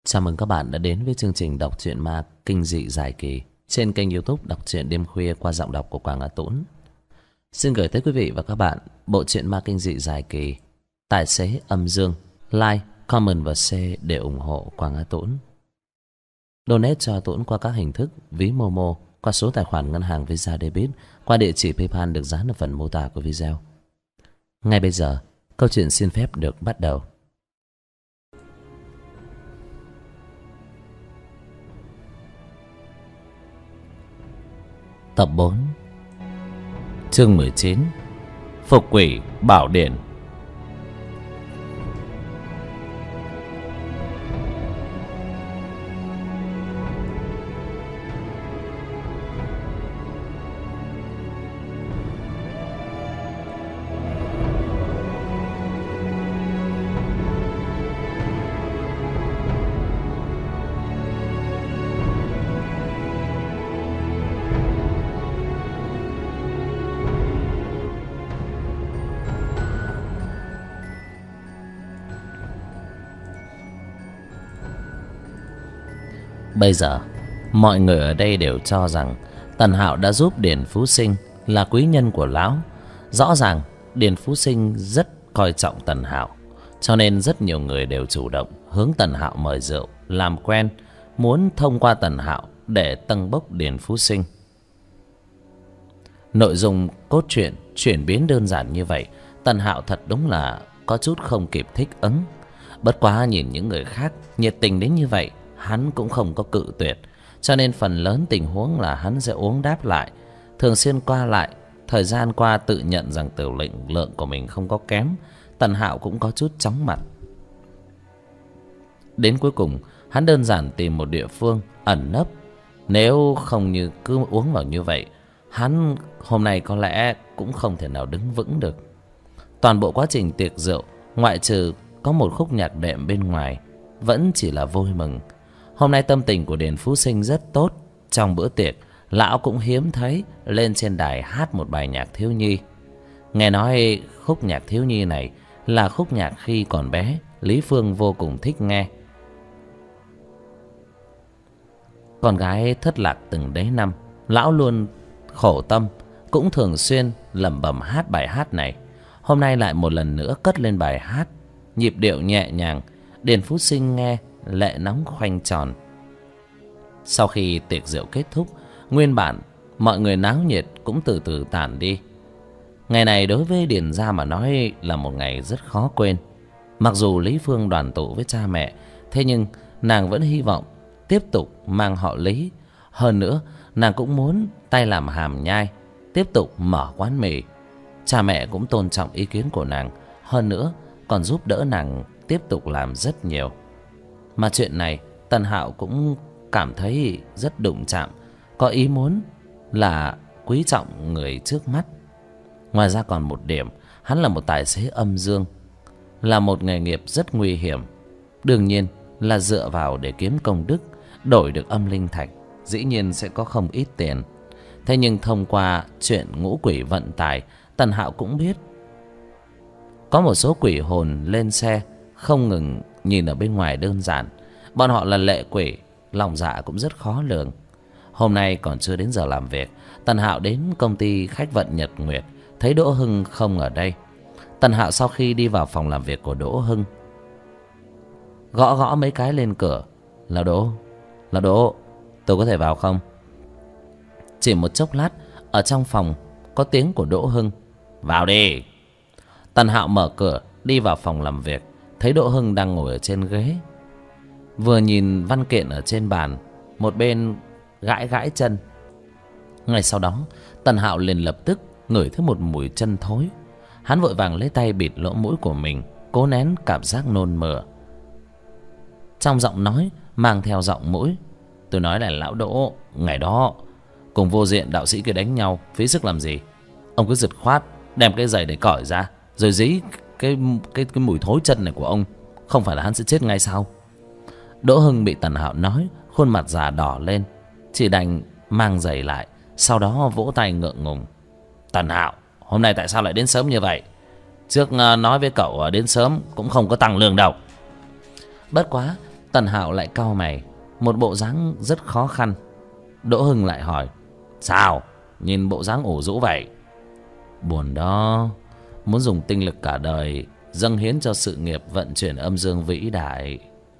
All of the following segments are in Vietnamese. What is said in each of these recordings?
Chào mừng các bạn đã đến với chương trình đọc truyện ma kinh dị dài kỳ trên kênh YouTube Đọc truyện đêm khuya qua giọng đọc của Quang Á Tũng. Xin gửi tới quý vị và các bạn bộ truyện ma kinh dị dài kỳ Tài xế âm dương. Like, comment và share để ủng hộ Quang Á Tũng. Donate cho Tũng qua các hình thức ví Momo, qua số tài khoản ngân hàng Visa Debit, qua địa chỉ PayPal được dán ở phần mô tả của video. Ngay bây giờ, câu chuyện xin phép được bắt đầu. Tập 4, chương 19, Phục quỷ bảo điện. Bây giờ mọi người ở đây đều cho rằng Tần Hạo đã giúp Điền Phú Sinh là quý nhân của lão. Rõ ràng Điền Phú Sinh rất coi trọng Tần Hạo, cho nên rất nhiều người đều chủ động hướng Tần Hạo mời rượu làm quen, muốn thông qua Tần Hạo để tâng bốc Điền Phú Sinh. Nội dung cốt truyện chuyển biến đơn giản như vậy, Tần Hạo thật đúng là có chút không kịp thích ứng. Bất quá nhìn những người khác nhiệt tình đến như vậy, hắn cũng không có cự tuyệt, cho nên phần lớn tình huống là hắn sẽ uống đáp lại. Thường xuyên qua lại, thời gian qua tự nhận rằng tiểu lượng của mình không có kém, Tần Hạo cũng có chút chóng mặt. Đến cuối cùng, hắn đơn giản tìm một địa phương ẩn nấp. Nếu không như cứ uống vào như vậy, hắn hôm nay có lẽ cũng không thể nào đứng vững được. Toàn bộ quá trình tiệc rượu, ngoại trừ có một khúc nhạc đệm bên ngoài, vẫn chỉ là vui mừng. Hôm nay tâm tình của Điền Phú Sinh rất tốt. Trong bữa tiệc, lão cũng hiếm thấy lên trên đài hát một bài nhạc thiếu nhi. Nghe nói khúc nhạc thiếu nhi này là khúc nhạc khi còn bé Lý Phương vô cùng thích nghe. Con gái thất lạc từng đấy năm, lão luôn khổ tâm, cũng thường xuyên lẩm bẩm hát bài hát này. Hôm nay lại một lần nữa cất lên bài hát, nhịp điệu nhẹ nhàng. Điền Phú Sinh nghe lệ nóng khoanh tròn. Sau khi tiệc rượu kết thúc, nguyên bản mọi người náo nhiệt cũng từ từ tản đi. Ngày này đối với Điền gia mà nói là một ngày rất khó quên. Mặc dù Lý Phương đoàn tụ với cha mẹ, thế nhưng nàng vẫn hy vọng tiếp tục mang họ Lý. Hơn nữa, nàng cũng muốn tay làm hàm nhai, tiếp tục mở quán mì. Cha mẹ cũng tôn trọng ý kiến của nàng, hơn nữa còn giúp đỡ nàng tiếp tục làm rất nhiều. Mà chuyện này Tần Hạo cũng cảm thấy rất đụng chạm, có ý muốn là quý trọng người trước mắt. Ngoài ra còn một điểm, hắn là một tài xế âm dương, là một nghề nghiệp rất nguy hiểm. Đương nhiên là dựa vào để kiếm công đức, đổi được âm linh thạch, dĩ nhiên sẽ có không ít tiền. Thế nhưng thông qua chuyện ngũ quỷ vận tải, Tần Hạo cũng biết có một số quỷ hồn lên xe không ngừng nhìn ở bên ngoài đơn giản. Bọn họ là lệ quỷ, lòng dạ cũng rất khó lường. Hôm nay còn chưa đến giờ làm việc, Tần Hạo đến công ty khách vận Nhật Nguyệt, thấy Đỗ Hưng không ở đây. Tần Hạo sau khi đi vào phòng làm việc của Đỗ Hưng, gõ gõ mấy cái lên cửa. Là Đỗ, tôi có thể vào không? Chỉ một chốc lát, ở trong phòng có tiếng của Đỗ Hưng. Vào đi. Tần Hạo mở cửa đi vào phòng làm việc, thấy Đỗ Hưng đang ngồi ở trên ghế, vừa nhìn văn kiện ở trên bàn, một bên gãi gãi chân. Ngay sau đó Tần Hạo liền lập tức ngửi thấy một mùi chân thối. Hắn vội vàng lấy tay bịt lỗ mũi của mình, cố nén cảm giác nôn mửa. Trong giọng nói mang theo giọng mũi. Tôi nói là lão Đỗ, ngày đó cùng vô diện đạo sĩ kia đánh nhau, phí sức làm gì? Ông cứ giật khoát đem cái giày để cởi ra, rồi dí cái mùi thối chân này của ông, không phải là hắn sẽ chết ngay sao? Đỗ Hưng bị Tần Hạo nói, khuôn mặt già đỏ lên, chỉ đành mang giày lại, sau đó vỗ tay ngượng ngùng. Tần Hạo, hôm nay tại sao lại đến sớm như vậy? Trước nói với cậu đến sớm cũng không có tăng lương đâu. Bất quá Tần Hạo lại cau mày, một bộ dáng rất khó khăn. Đỗ Hưng lại hỏi: sao nhìn bộ dáng ủ rũ vậy? Buồn đó, muốn dùng tinh lực cả đời dâng hiến cho sự nghiệp vận chuyển âm dương vĩ đại.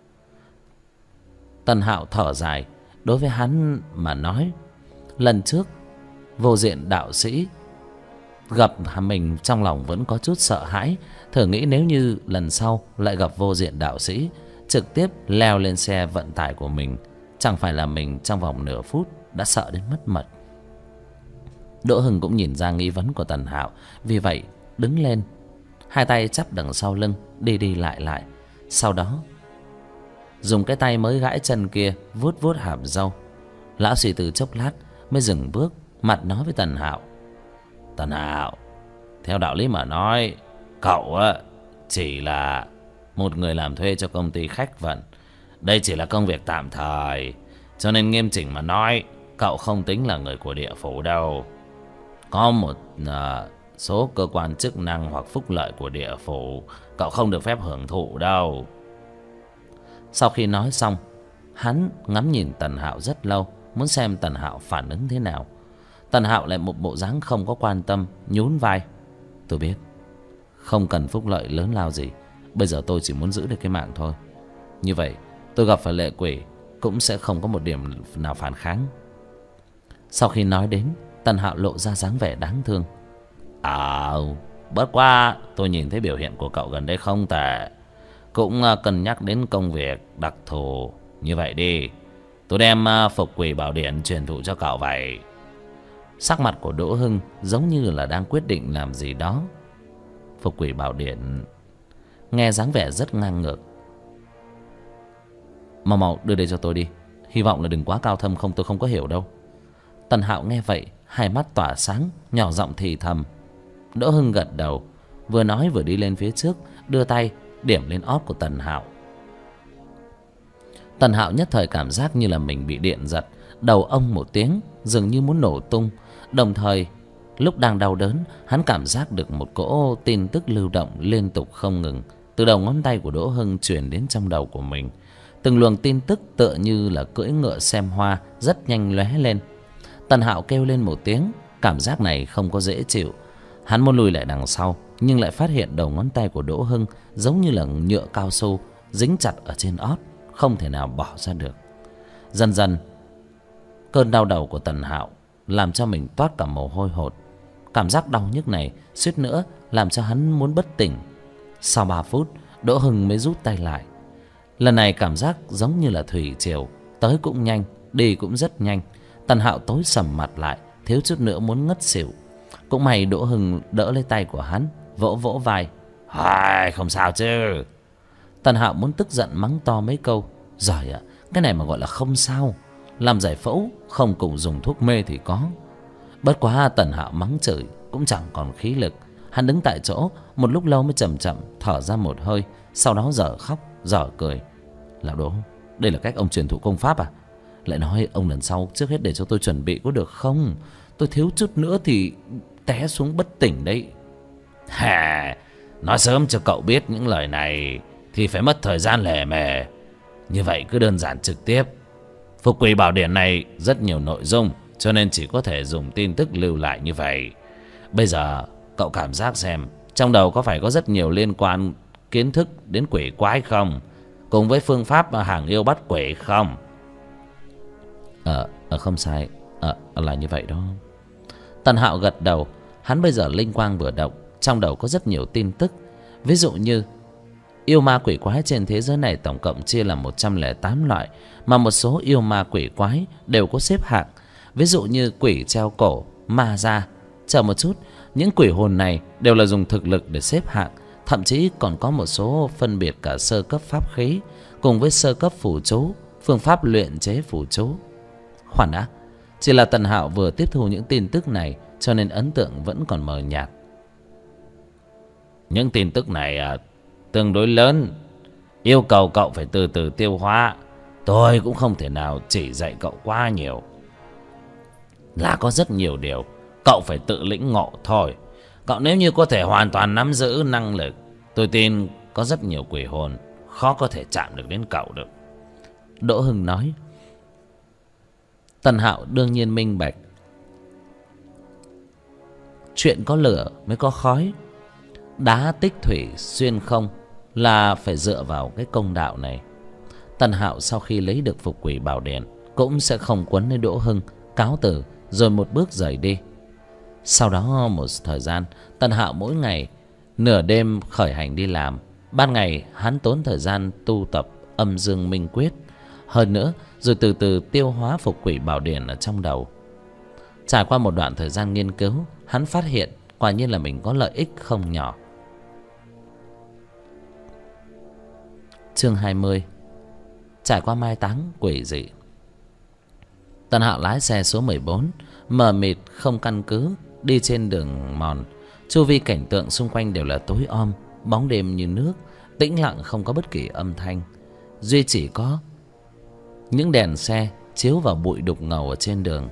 Tần Hạo thở dài. Đối với hắn mà nói, lần trước vô diện đạo sĩ gặp mình, trong lòng vẫn có chút sợ hãi. Thử nghĩ nếu như lần sau lại gặp vô diện đạo sĩ, trực tiếp leo lên xe vận tải của mình, chẳng phải là mình trong vòng nửa phút đã sợ đến mất mật. Đỗ Hưng cũng nhìn ra nghi vấn của Tần Hạo, vì vậy đứng lên, hai tay chắp đằng sau lưng, đi đi lại lại. Sau đó dùng cái tay mới gãi chân kia vuốt vuốt hàm râu. Lão suy tư chốc lát mới dừng bước, mặt nói với Tần Hạo: Tần Hạo, theo đạo lý mà nói, cậu chỉ là một người làm thuê cho công ty khách vận. Đây chỉ là công việc tạm thời, cho nên nghiêm chỉnh mà nói, cậu không tính là người của địa phủ đâu. Có một số cơ quan chức năng hoặc phúc lợi của địa phủ cậu không được phép hưởng thụ đâu. Sau khi nói xong, hắn ngắm nhìn Tần Hạo rất lâu, muốn xem Tần Hạo phản ứng thế nào. Tần Hạo lại một bộ dáng không có quan tâm, nhún vai: tôi biết, không cần phúc lợi lớn lao gì, bây giờ tôi chỉ muốn giữ được cái mạng thôi. Như vậy tôi gặp phải lệ quỷ cũng sẽ không có một điểm nào phản kháng. Sau khi nói đến, Tần Hạo lộ ra dáng vẻ đáng thương: bất quá tôi nhìn thấy biểu hiện của cậu gần đây không tệ, cũng cân nhắc đến công việc đặc thù. Như vậy đi, tôi đem Phục Quỷ Bảo Điện truyền thụ cho cậu vậy. Sắc mặt của Đỗ Hưng giống như là đang quyết định làm gì đó. Phục Quỷ Bảo Điện nghe dáng vẻ rất ngang ngược. Mau mau đưa đây cho tôi đi, hy vọng là đừng quá cao thâm, không tôi không có hiểu đâu. Tần Hạo nghe vậy, hai mắt tỏa sáng, nhỏ giọng thì thầm. Đỗ Hưng gật đầu, vừa nói vừa đi lên phía trước, đưa tay điểm lên ót của Tần Hạo. Tần Hạo nhất thời cảm giác như là mình bị điện giật, đầu ông một tiếng, dường như muốn nổ tung. Đồng thời, lúc đang đau đớn, hắn cảm giác được một cỗ tin tức lưu động liên tục không ngừng từ đầu ngón tay của Đỗ Hưng truyền đến trong đầu của mình. Từng luồng tin tức tựa như là cưỡi ngựa xem hoa, rất nhanh lóe lên. Tần Hạo kêu lên một tiếng, cảm giác này không có dễ chịu. Hắn muốn lùi lại đằng sau, nhưng lại phát hiện đầu ngón tay của Đỗ Hưng giống như là nhựa cao su dính chặt ở trên ót, không thể nào bỏ ra được. Dần dần, cơn đau đầu của Tần Hạo làm cho mình toát cả mồ hôi hột. Cảm giác đau nhức này suýt nữa làm cho hắn muốn bất tỉnh. Sau 3 phút, Đỗ Hưng mới rút tay lại. Lần này cảm giác giống như là thủy triều, tới cũng nhanh, đi cũng rất nhanh. Tần Hạo tối sầm mặt lại, thiếu chút nữa muốn ngất xỉu. Cũng may Đỗ Hưng đỡ lấy tay của hắn, vỗ vỗ vai: không sao chứ. Tần Hạo muốn tức giận mắng to mấy câu: giỏi ạ, cái này mà gọi là không sao, làm giải phẫu không cùng dùng thuốc mê thì có. Bất quá Tần Hạo mắng chửi cũng chẳng còn khí lực. Hắn đứng tại chỗ một lúc lâu mới chậm chậm thở ra một hơi, sau đó dở khóc dở cười: Lão Đỗ, đây là cách ông truyền thụ công pháp à? Lại nói ông lần sau trước hết để cho tôi chuẩn bị có được không? Tôi thiếu chút nữa thì té xuống bất tỉnh đấy. Nói sớm cho cậu biết những lời này thì phải mất thời gian lề mề. Như vậy cứ đơn giản trực tiếp. Phục Quỷ Bảo Điện này rất nhiều nội dung, cho nên chỉ có thể dùng tin tức lưu lại như vậy. Bây giờ cậu cảm giác xem, trong đầu có phải có rất nhiều liên quan kiến thức đến quỷ quái không? Cùng với phương pháp hàng yêu bắt quỷ không? Không sai, là như vậy đó. Tần Hạo gật đầu. Hắn bây giờ linh quang vừa động, trong đầu có rất nhiều tin tức. Ví dụ như yêu ma quỷ quái trên thế giới này tổng cộng chia là 108 loại, mà một số yêu ma quỷ quái đều có xếp hạng. Ví dụ như quỷ treo cổ, ma da. Chờ một chút, những quỷ hồn này đều là dùng thực lực để xếp hạng. Thậm chí còn có một số phân biệt cả sơ cấp pháp khí cùng với sơ cấp phù chú, phương pháp luyện chế phù chú. Khoan đã, chỉ là Tần Hạo vừa tiếp thu những tin tức này, cho nên ấn tượng vẫn còn mờ nhạt. Những tin tức này tương đối lớn, yêu cầu cậu phải từ từ tiêu hóa. Tôi cũng không thể nào chỉ dạy cậu quá nhiều. Là có rất nhiều điều cậu phải tự lĩnh ngộ thôi. Cậu nếu như có thể hoàn toàn nắm giữ năng lực, tôi tin có rất nhiều quỷ hồn khó có thể chạm được đến cậu được. Đỗ Hưng nói. Tần Hạo đương nhiên minh bạch. Chuyện có lửa mới có khói. Đá tích thủy xuyên không là phải dựa vào cái công đạo này. Tần Hạo sau khi lấy được Phục Quỷ Bảo Điện cũng sẽ không quấn lấy Đỗ Hưng, cáo từ rồi một bước rời đi. Sau đó một thời gian, Tần Hạo mỗi ngày nửa đêm khởi hành đi làm, ban ngày hắn tốn thời gian tu tập Âm Dương Minh Quyết, hơn nữa rồi từ từ tiêu hóa Phục Quỷ Bảo Điện ở trong đầu. Trải qua một đoạn thời gian nghiên cứu, hắn phát hiện quả nhiên là mình có lợi ích không nhỏ. Chương 20. Trải qua mai táng quỷ dị. Tần Hạo lái xe số 14, mờ mịt không căn cứ, đi trên đường mòn. Chu vi cảnh tượng xung quanh đều là tối om, bóng đêm như nước, tĩnh lặng không có bất kỳ âm thanh. Duy chỉ có những đèn xe chiếu vào bụi đục ngầu ở trên đường.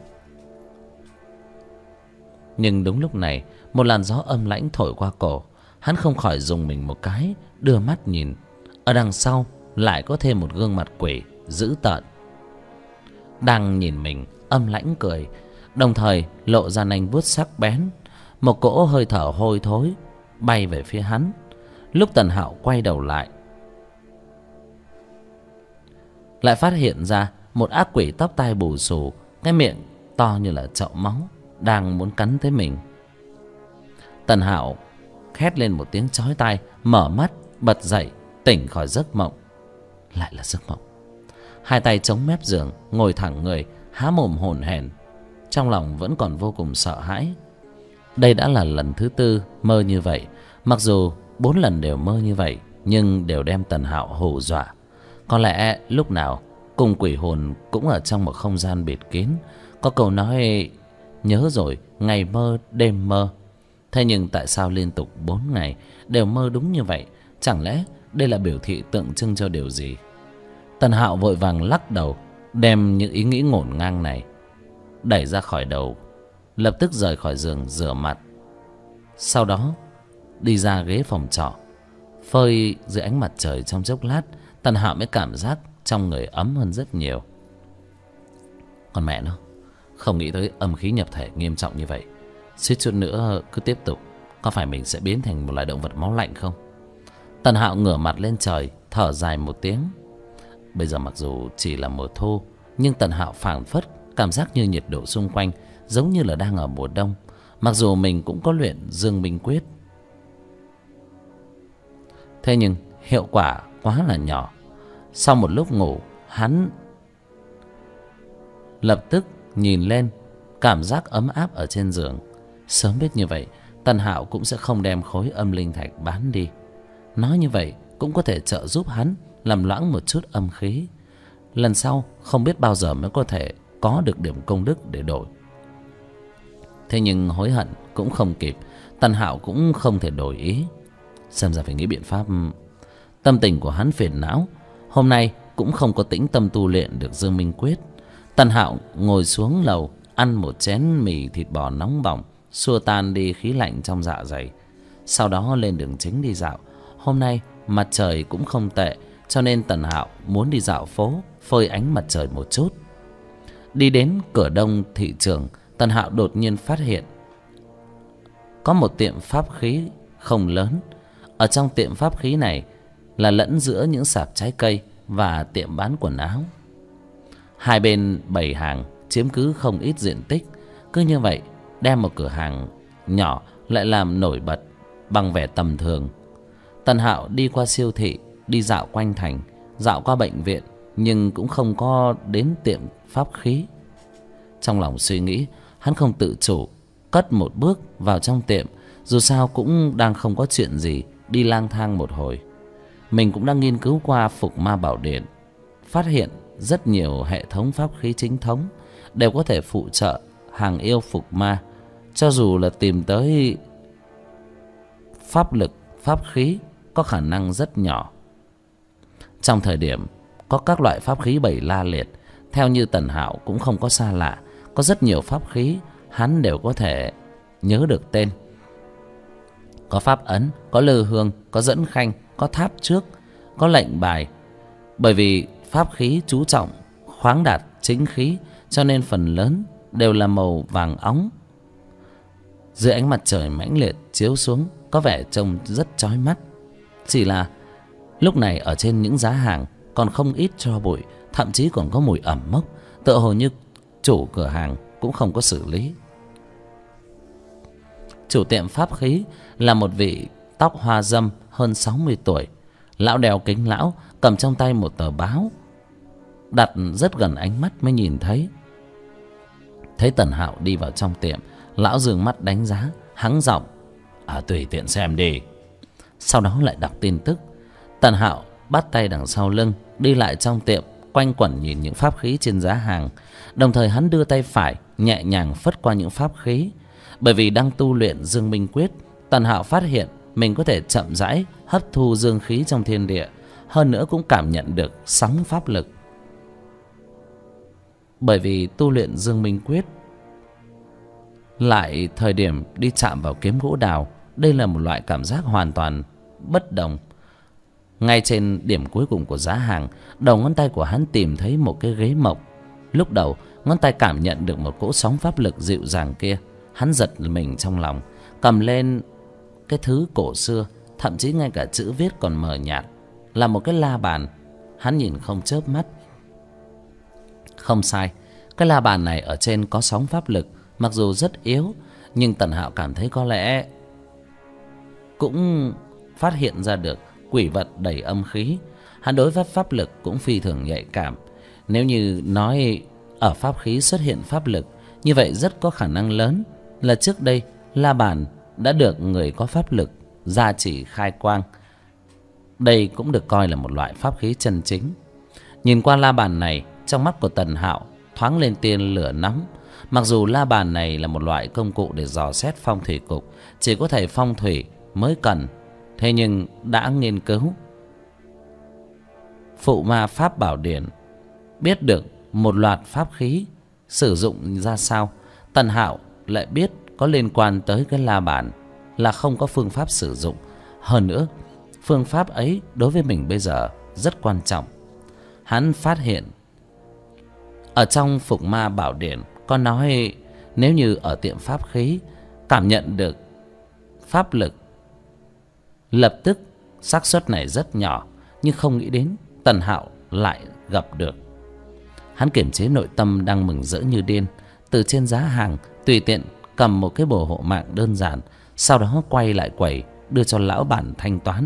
Nhưng đúng lúc này, một làn gió âm lãnh thổi qua cổ. Hắn không khỏi rùng mình một cái, đưa mắt nhìn. Ở đằng sau lại có thêm một gương mặt quỷ dữ tợn, đang nhìn mình âm lãnh cười, đồng thời lộ ra nanh vuốt sắc bén. Một cỗ hơi thở hôi thối bay về phía hắn. Lúc Tần Hạo quay đầu lại phát hiện ra một ác quỷ tóc tai bù xù, cái miệng to như là chậu máu, đang muốn cắn tới mình. Tần Hạo hét lên một tiếng chói tai, mở mắt bật dậy, tỉnh khỏi giấc mộng. Lại là giấc mộng. Hai tay chống mép giường, ngồi thẳng người, há mồm hổn hển, trong lòng vẫn còn vô cùng sợ hãi. Đây đã là lần thứ tư mơ như vậy. Mặc dù 4 lần đều mơ như vậy, nhưng đều đem Tần Hạo hù dọa. Có lẽ lúc nào cùng quỷ hồn cũng ở trong một không gian bịt kín. Có câu nói nhớ rồi, ngày mơ đêm mơ. Thế nhưng tại sao liên tục 4 ngày đều mơ đúng như vậy? Chẳng lẽ đây là biểu thị tượng trưng cho điều gì? Tần Hạo vội vàng lắc đầu, đem những ý nghĩ ngổn ngang này đẩy ra khỏi đầu, lập tức rời khỏi giường rửa mặt. Sau đó đi ra ghế phòng trọ, phơi dưới ánh mặt trời trong chốc lát, Tần Hạo mới cảm giác trong người ấm hơn rất nhiều. Còn mẹ nó, không nghĩ tới âm khí nhập thể nghiêm trọng như vậy. Suýt chút nữa cứ tiếp tục, có phải mình sẽ biến thành một loài động vật máu lạnh không? Tần Hạo ngửa mặt lên trời, thở dài một tiếng. Bây giờ mặc dù chỉ là mùa thu, nhưng Tần Hạo phảng phất cảm giác như nhiệt độ xung quanh giống như là đang ở mùa đông. Mặc dù mình cũng có luyện Dương Minh Quyết, thế nhưng hiệu quả quá là nhỏ. Sau một lúc ngủ, hắn lập tức nhìn lên, cảm giác ấm áp ở trên giường. Sớm biết như vậy, Tần Hạo cũng sẽ không đem khối âm linh thạch bán đi. Nói như vậy cũng có thể trợ giúp hắn làm loãng một chút âm khí. Lần sau không biết bao giờ mới có thể có được điểm công đức để đổi. Thế nhưng hối hận cũng không kịp, Tần Hạo cũng không thể đổi ý. Xem ra phải nghĩ biện pháp. Tâm tình của hắn phiền não, hôm nay cũng không có tĩnh tâm tu luyện được Dương Minh Quyết. Tần Hạo ngồi xuống lầu, ăn một chén mì thịt bò nóng bỏng, xua tan đi khí lạnh trong dạ dày. Sau đó lên đường chính đi dạo. Hôm nay mặt trời cũng không tệ, cho nên Tần Hạo muốn đi dạo phố, phơi ánh mặt trời một chút. Đi đến cửa đông thị trường, Tần Hạo đột nhiên phát hiện có một tiệm pháp khí không lớn. Ở trong tiệm pháp khí này là lẫn giữa những sạp trái cây và tiệm bán quần áo. Hai bên bày hàng chiếm cứ không ít diện tích. Cứ như vậy đem một cửa hàng nhỏ lại làm nổi bật bằng vẻ tầm thường. Tần Hạo đi qua siêu thị, đi dạo quanh thành, dạo qua bệnh viện, nhưng cũng không có đến tiệm pháp khí. Trong lòng suy nghĩ, hắn không tự chủ cất một bước vào trong tiệm. Dù sao cũng đang không có chuyện gì, đi lang thang một hồi. Mình cũng đang nghiên cứu qua Phục Ma Bảo Điện, phát hiện rất nhiều hệ thống pháp khí chính thống đều có thể phụ trợ hàng yêu phục ma. Cho dù là tìm tới pháp lực, pháp khí có khả năng rất nhỏ. Trong thời điểm có các loại pháp khí bày la liệt, theo như Tần Hạo cũng không có xa lạ. Có rất nhiều pháp khí hắn đều có thể nhớ được tên. Có pháp ấn, có lư hương, có dẫn khanh, có tháp trước, có lệnh bài. Bởi vì pháp khí chú trọng khoáng đạt chính khí, cho nên phần lớn đều là màu vàng óng. Dưới ánh mặt trời mãnh liệt chiếu xuống, có vẻ trông rất chói mắt. Chỉ là lúc này ở trên những giá hàng còn không ít tro bụi, thậm chí còn có mùi ẩm mốc, tựa hồ như chủ cửa hàng cũng không có xử lý. Chủ tiệm pháp khí là một vị tóc hoa râm hơn 60 tuổi. Lão đeo kính lão, cầm trong tay một tờ báo, đặt rất gần ánh mắt mới nhìn thấy. Thấy Tần Hạo đi vào trong tiệm, lão dường mắt đánh giá, hắng giọng: tùy tiện xem đi. Sau đó lại đọc tin tức. Tần Hạo bắt tay đằng sau lưng, đi lại trong tiệm, quanh quẩn nhìn những pháp khí trên giá hàng. Đồng thời hắn đưa tay phải nhẹ nhàng phất qua những pháp khí. Bởi vì đang tu luyện Dương Minh Quyết, Tần Hạo phát hiện mình có thể chậm rãi hấp thu dương khí trong thiên địa, hơn nữa cũng cảm nhận được sóng pháp lực. Bởi vì tu luyện Dương Minh Quyết lại thời điểm đi chạm vào kiếm gỗ đào, đây là một loại cảm giác hoàn toàn bất đồng. Ngay trên điểm cuối cùng của giá hàng, đầu ngón tay của hắn tìm thấy một cái ghế mộc. Lúc đầu ngón tay cảm nhận được một cỗ sóng pháp lực dịu dàng kia, hắn giật mình trong lòng, cầm lên cái thứ cổ xưa, thậm chí ngay cả chữ viết còn mờ nhạt, là một cái la bàn. Hắn nhìn không chớp mắt. Không sai, cái la bàn này ở trên có sóng pháp lực, mặc dù rất yếu, nhưng Tần Hạo cảm thấy có lẽ cũng phát hiện ra được quỷ vật đầy âm khí. Hắn đối với pháp lực cũng phi thường nhạy cảm. Nếu như nói ở pháp khí xuất hiện pháp lực, như vậy rất có khả năng lớn là trước đây la bàn đã được người có pháp lực gia chỉ khai quang. Đây cũng được coi là một loại pháp khí chân chính. Nhìn qua la bàn này, trong mắt của Tần Hạo thoáng lên tia lửa nóng. Mặc dù la bàn này là một loại công cụ để dò xét phong thủy cục, chỉ có thầy phong thủy mới cần, thế nhưng đã nghiên cứu Phụ Ma Pháp Bảo Điển, biết được một loạt pháp khí sử dụng ra sao. Tần Hạo lại biết có liên quan tới cái la bàn là không có phương pháp sử dụng. Hơn nữa, phương pháp ấy đối với mình bây giờ rất quan trọng. Hắn phát hiện ở trong Phục Ma Bảo Điển có nói, nếu như ở tiệm pháp khí cảm nhận được pháp lực, lập tức xác suất này rất nhỏ. Nhưng không nghĩ đến Tần Hạo lại gặp được. Hắn kiềm chế nội tâm đang mừng rỡ như điên, từ trên giá hàng tùy tiện cầm một cái bổ hộ mạng đơn giản, sau đó quay lại quầy đưa cho lão bản thanh toán.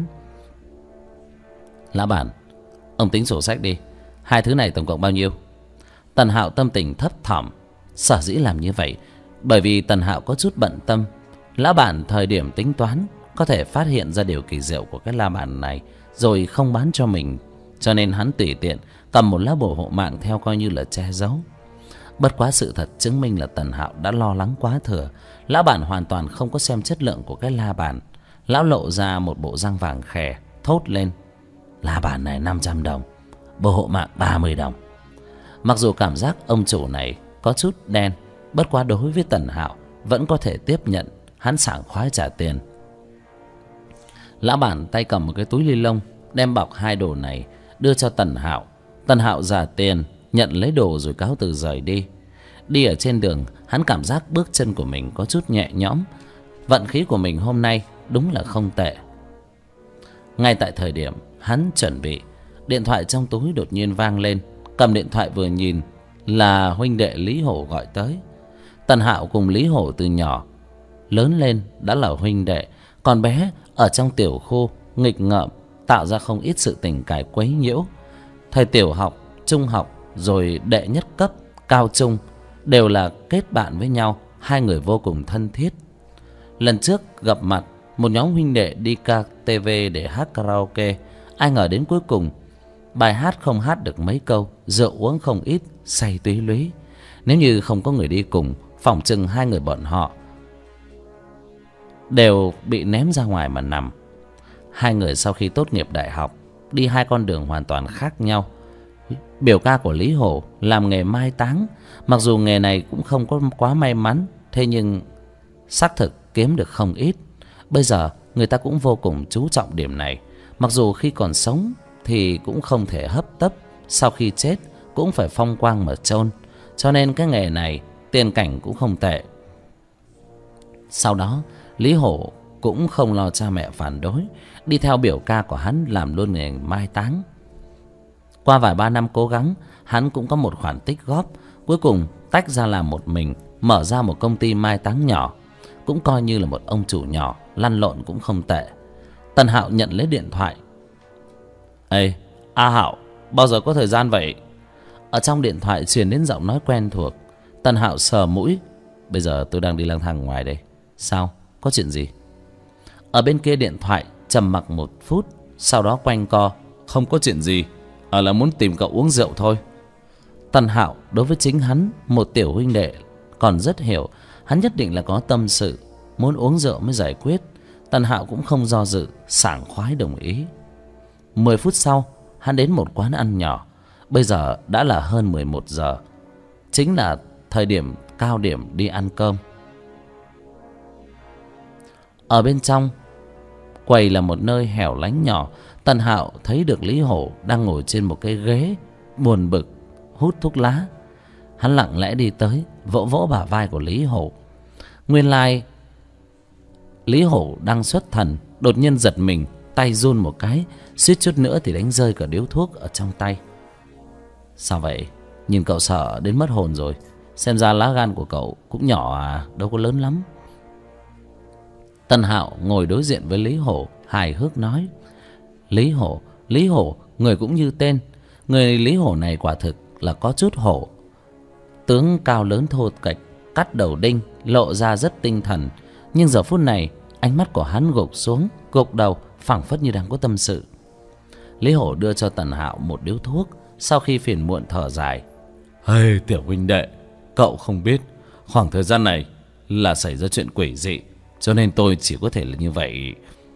Lão bản, ông tính sổ sách đi, hai thứ này tổng cộng bao nhiêu? Tần Hạo tâm tình thấp thỏm. Sở dĩ làm như vậy bởi vì Tần Hạo có chút bận tâm. Lão bản thời điểm tính toán có thể phát hiện ra điều kỳ diệu của cái la bàn này rồi không bán cho mình, cho nên hắn tùy tiện cầm một lá bổ hộ mạng theo coi như là che giấu. Bất quá sự thật chứng minh là Tần Hạo đã lo lắng quá thừa. Lão bản hoàn toàn không có xem chất lượng của cái la bàn. Lão lộ ra một bộ răng vàng khè, thốt lên: la bàn này 500 đồng, bổ hộ mạng 30 đồng. Mặc dù cảm giác ông chủ này có chút đen, bất quá đối với Tần Hạo vẫn có thể tiếp nhận. Hắn sảng khoái trả tiền. Lão bản tay cầm một cái túi ni lông, đem bọc hai đồ này đưa cho Tần Hạo. Tần Hạo trả tiền, nhận lấy đồ rồi cáo từ rời đi. Đi ở trên đường, hắn cảm giác bước chân của mình có chút nhẹ nhõm. Vận khí của mình hôm nay đúng là không tệ. Ngay tại thời điểm hắn chuẩn bị, điện thoại trong túi đột nhiên vang lên. Cầm điện thoại vừa nhìn là huynh đệ Lý Hổ gọi tới. Tần Hạo cùng Lý Hổ từ nhỏ lớn lên đã là huynh đệ. Còn bé ở trong tiểu khu nghịch ngợm, tạo ra không ít sự tình cải quấy nhiễu. Thời tiểu học, trung học rồi đệ nhất cấp, cao trung đều là kết bạn với nhau. Hai người vô cùng thân thiết. Lần trước gặp mặt, một nhóm huynh đệ đi KTV để hát karaoke. Ai ngờ đến cuối cùng bài hát không hát được mấy câu, rượu uống không ít, say túy lúy. Nếu như không có người đi cùng, phỏng chừng hai người bọn họ đều bị ném ra ngoài mà nằm. Hai người sau khi tốt nghiệp đại học đi hai con đường hoàn toàn khác nhau. Biểu ca của Lý Hổ làm nghề mai táng. Mặc dù nghề này cũng không có quá may mắn, thế nhưng xác thực kiếm được không ít. Bây giờ người ta cũng vô cùng chú trọng điểm này. Mặc dù khi còn sống thì cũng không thể hấp tấp sau khi chết cũng phải phong quang mà chôn, cho nên cái nghề này tiền cảnh cũng không tệ. Sau đó Lý Hổ cũng không lo cha mẹ phản đối, đi theo biểu ca của hắn làm luôn nghề mai táng. Qua vài ba năm cố gắng, hắn cũng có một khoản tích góp, cuối cùng tách ra làm một mình, mở ra một công ty mai táng nhỏ, cũng coi như là một ông chủ nhỏ, lăn lộn cũng không tệ. Tần Hạo nhận lấy điện thoại. Ê, A Hạo, bao giờ có thời gian vậy? Ở trong điện thoại truyền đến giọng nói quen thuộc. Tần Hạo sờ mũi. Bây giờ tôi đang đi lang thang ngoài đây. Sao? Có chuyện gì? Ở bên kia điện thoại trầm mặc một phút, sau đó quanh co. Không có chuyện gì, là muốn tìm cậu uống rượu thôi. Tần Hạo đối với chính hắn, một tiểu huynh đệ, còn rất hiểu. Hắn nhất định là có tâm sự, muốn uống rượu mới giải quyết. Tần Hạo cũng không do dự, sảng khoái đồng ý. 10 phút sau, hắn đến một quán ăn nhỏ. Bây giờ đã là hơn 11 giờ, chính là thời điểm cao điểm đi ăn cơm. Ở bên trong quầy là một nơi hẻo lánh nhỏ. Tần Hạo thấy được Lý Hổ đang ngồi trên một cái ghế, buồn bực hút thuốc lá. Hắn lặng lẽ đi tới, vỗ vỗ bả vai của Lý Hổ. Nguyên lai Lý Hổ đang xuất thần, đột nhiên giật mình, tay run một cái, suýt chút nữa thì đánh rơi cả điếu thuốc ở trong tay. Sao vậy? Nhìn cậu sợ đến mất hồn rồi. Xem ra lá gan của cậu cũng nhỏ à, đâu có lớn lắm. Tần Hạo ngồi đối diện với Lý Hổ, hài hước nói. Lý Hổ, người cũng như tên. Người Lý Hổ này quả thực là có chút hổ. Tướng cao lớn thô kệch, cắt đầu đinh, lộ ra rất tinh thần. Nhưng giờ phút này, ánh mắt của hắn gục xuống, gục đầu, phảng phất như đang có tâm sự. Lý Hổ đưa cho Tần Hạo một điếu thuốc, sau khi phiền muộn thở dài. Hey, tiểu huynh đệ, cậu không biết, khoảng thời gian này là xảy ra chuyện quỷ dị, cho nên tôi chỉ có thể là như vậy.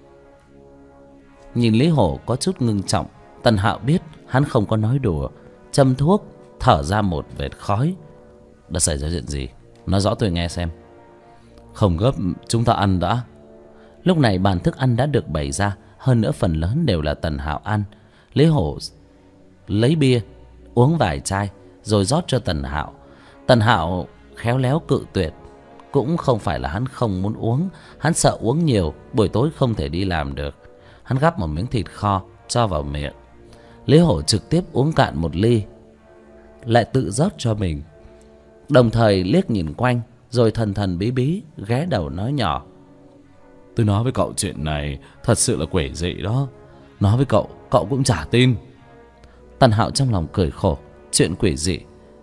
Nhìn Lý Hổ có chút ngưng trọng, Tần Hạo biết hắn không có nói đùa, châm thuốc, thở ra một vệt khói. Đã xảy ra chuyện gì? Nói rõ tôi nghe xem. Không gấp, chúng ta ăn đã. Lúc này bàn thức ăn đã được bày ra, hơn nữa phần lớn đều là Tần Hạo ăn. Lý Hổ lấy bia uống vài chai rồi rót cho Tần Hạo. Tần Hạo khéo léo cự tuyệt. Cũng không phải là hắn không muốn uống, hắn sợ uống nhiều buổi tối không thể đi làm được. Hắn gắp một miếng thịt kho cho vào miệng. Lý Hổ trực tiếp uống cạn một ly, lại tự rót cho mình, đồng thời liếc nhìn quanh, rồi thần thần bí bí ghé đầu nói nhỏ. Tôi nói với cậu chuyện này thật sự là quỷ dị đó. Nói với cậu, cậu cũng chả tin. Tần Hạo trong lòng cười khổ. Chuyện quỷ dị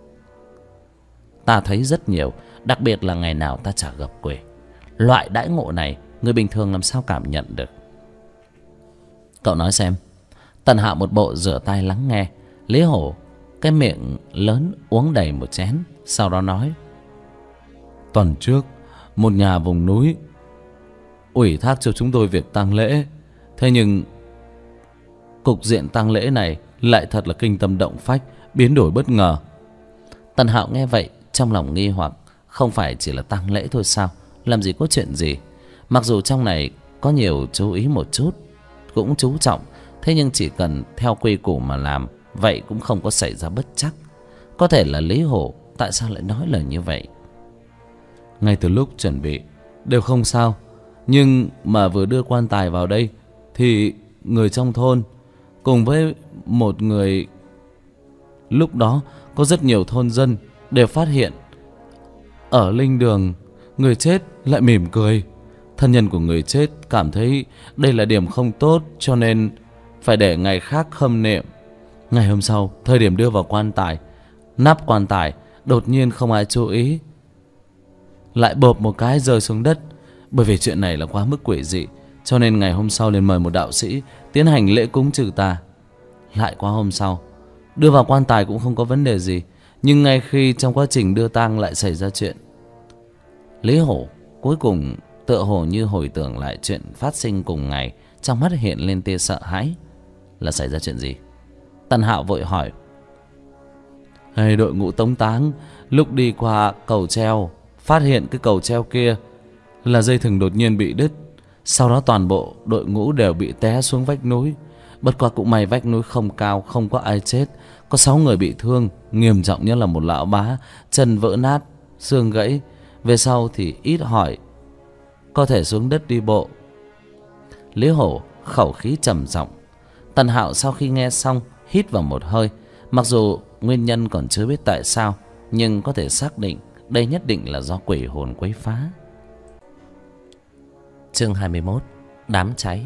ta thấy rất nhiều, đặc biệt là ngày nào ta chả gặp quỷ. Loại đãi ngộ này người bình thường làm sao cảm nhận được. Cậu nói xem. Tần Hạo một bộ rửa tay lắng nghe. Lý Hổ cái miệng lớn uống đầy một chén, sau đó nói. Tuần trước một nhà vùng núi ủy thác cho chúng tôi việc tang lễ. Thế nhưng cục diện tang lễ này lại thật là kinh tâm động phách, biến đổi bất ngờ. Tần Hạo nghe vậy trong lòng nghi hoặc. Không phải chỉ là tang lễ thôi sao? Làm gì có chuyện gì? Mặc dù trong này có nhiều chú ý một chút, cũng chú trọng, thế nhưng chỉ cần theo quy củ mà làm, vậy cũng không có xảy ra bất trắc. Có thể là Lý Hổ tại sao lại nói lời như vậy? Ngay từ lúc chuẩn bị đều không sao, nhưng mà vừa đưa quan tài vào đây thì người trong thôn cùng với một người, lúc đó có rất nhiều thôn dân đều phát hiện ở linh đường người chết lại mỉm cười. Thân nhân của người chết cảm thấy đây là điểm không tốt, cho nên phải để ngày khác khâm niệm. Ngày hôm sau, thời điểm đưa vào quan tài, nắp quan tài đột nhiên không ai chú ý, lại bộp một cái rơi xuống đất. Bởi vì chuyện này là quá mức quỷ dị, cho nên ngày hôm sau liền mời một đạo sĩ tiến hành lễ cúng trừ tà. Lại qua hôm sau, đưa vào quan tài cũng không có vấn đề gì, nhưng ngay khi trong quá trình đưa tang lại xảy ra chuyện. Lý Hổ cuối cùng tựa hồ như hồi tưởng lại chuyện phát sinh cùng ngày, trong mắt hiện lên tia sợ hãi. Là xảy ra chuyện gì? Tần Hạo vội hỏi. Hay đội ngũ tống táng lúc đi qua cầu treo, phát hiện cái cầu treo kia là dây thừng đột nhiên bị đứt. Sau đó toàn bộ đội ngũ đều bị té xuống vách núi. Bất quá cũng may vách núi không cao, không có ai chết. Có 6 người bị thương, nghiêm trọng nhất là một lão bá, chân vỡ nát, xương gãy. Về sau thì ít hỏi, có thể xuống đất đi bộ. Lý Hổ khẩu khí trầm giọng. Tần Hạo sau khi nghe xong hít vào một hơi. Mặc dù nguyên nhân còn chưa biết tại sao, nhưng có thể xác định đây nhất định là do quỷ hồn quấy phá. Chương 21: Đám cháy.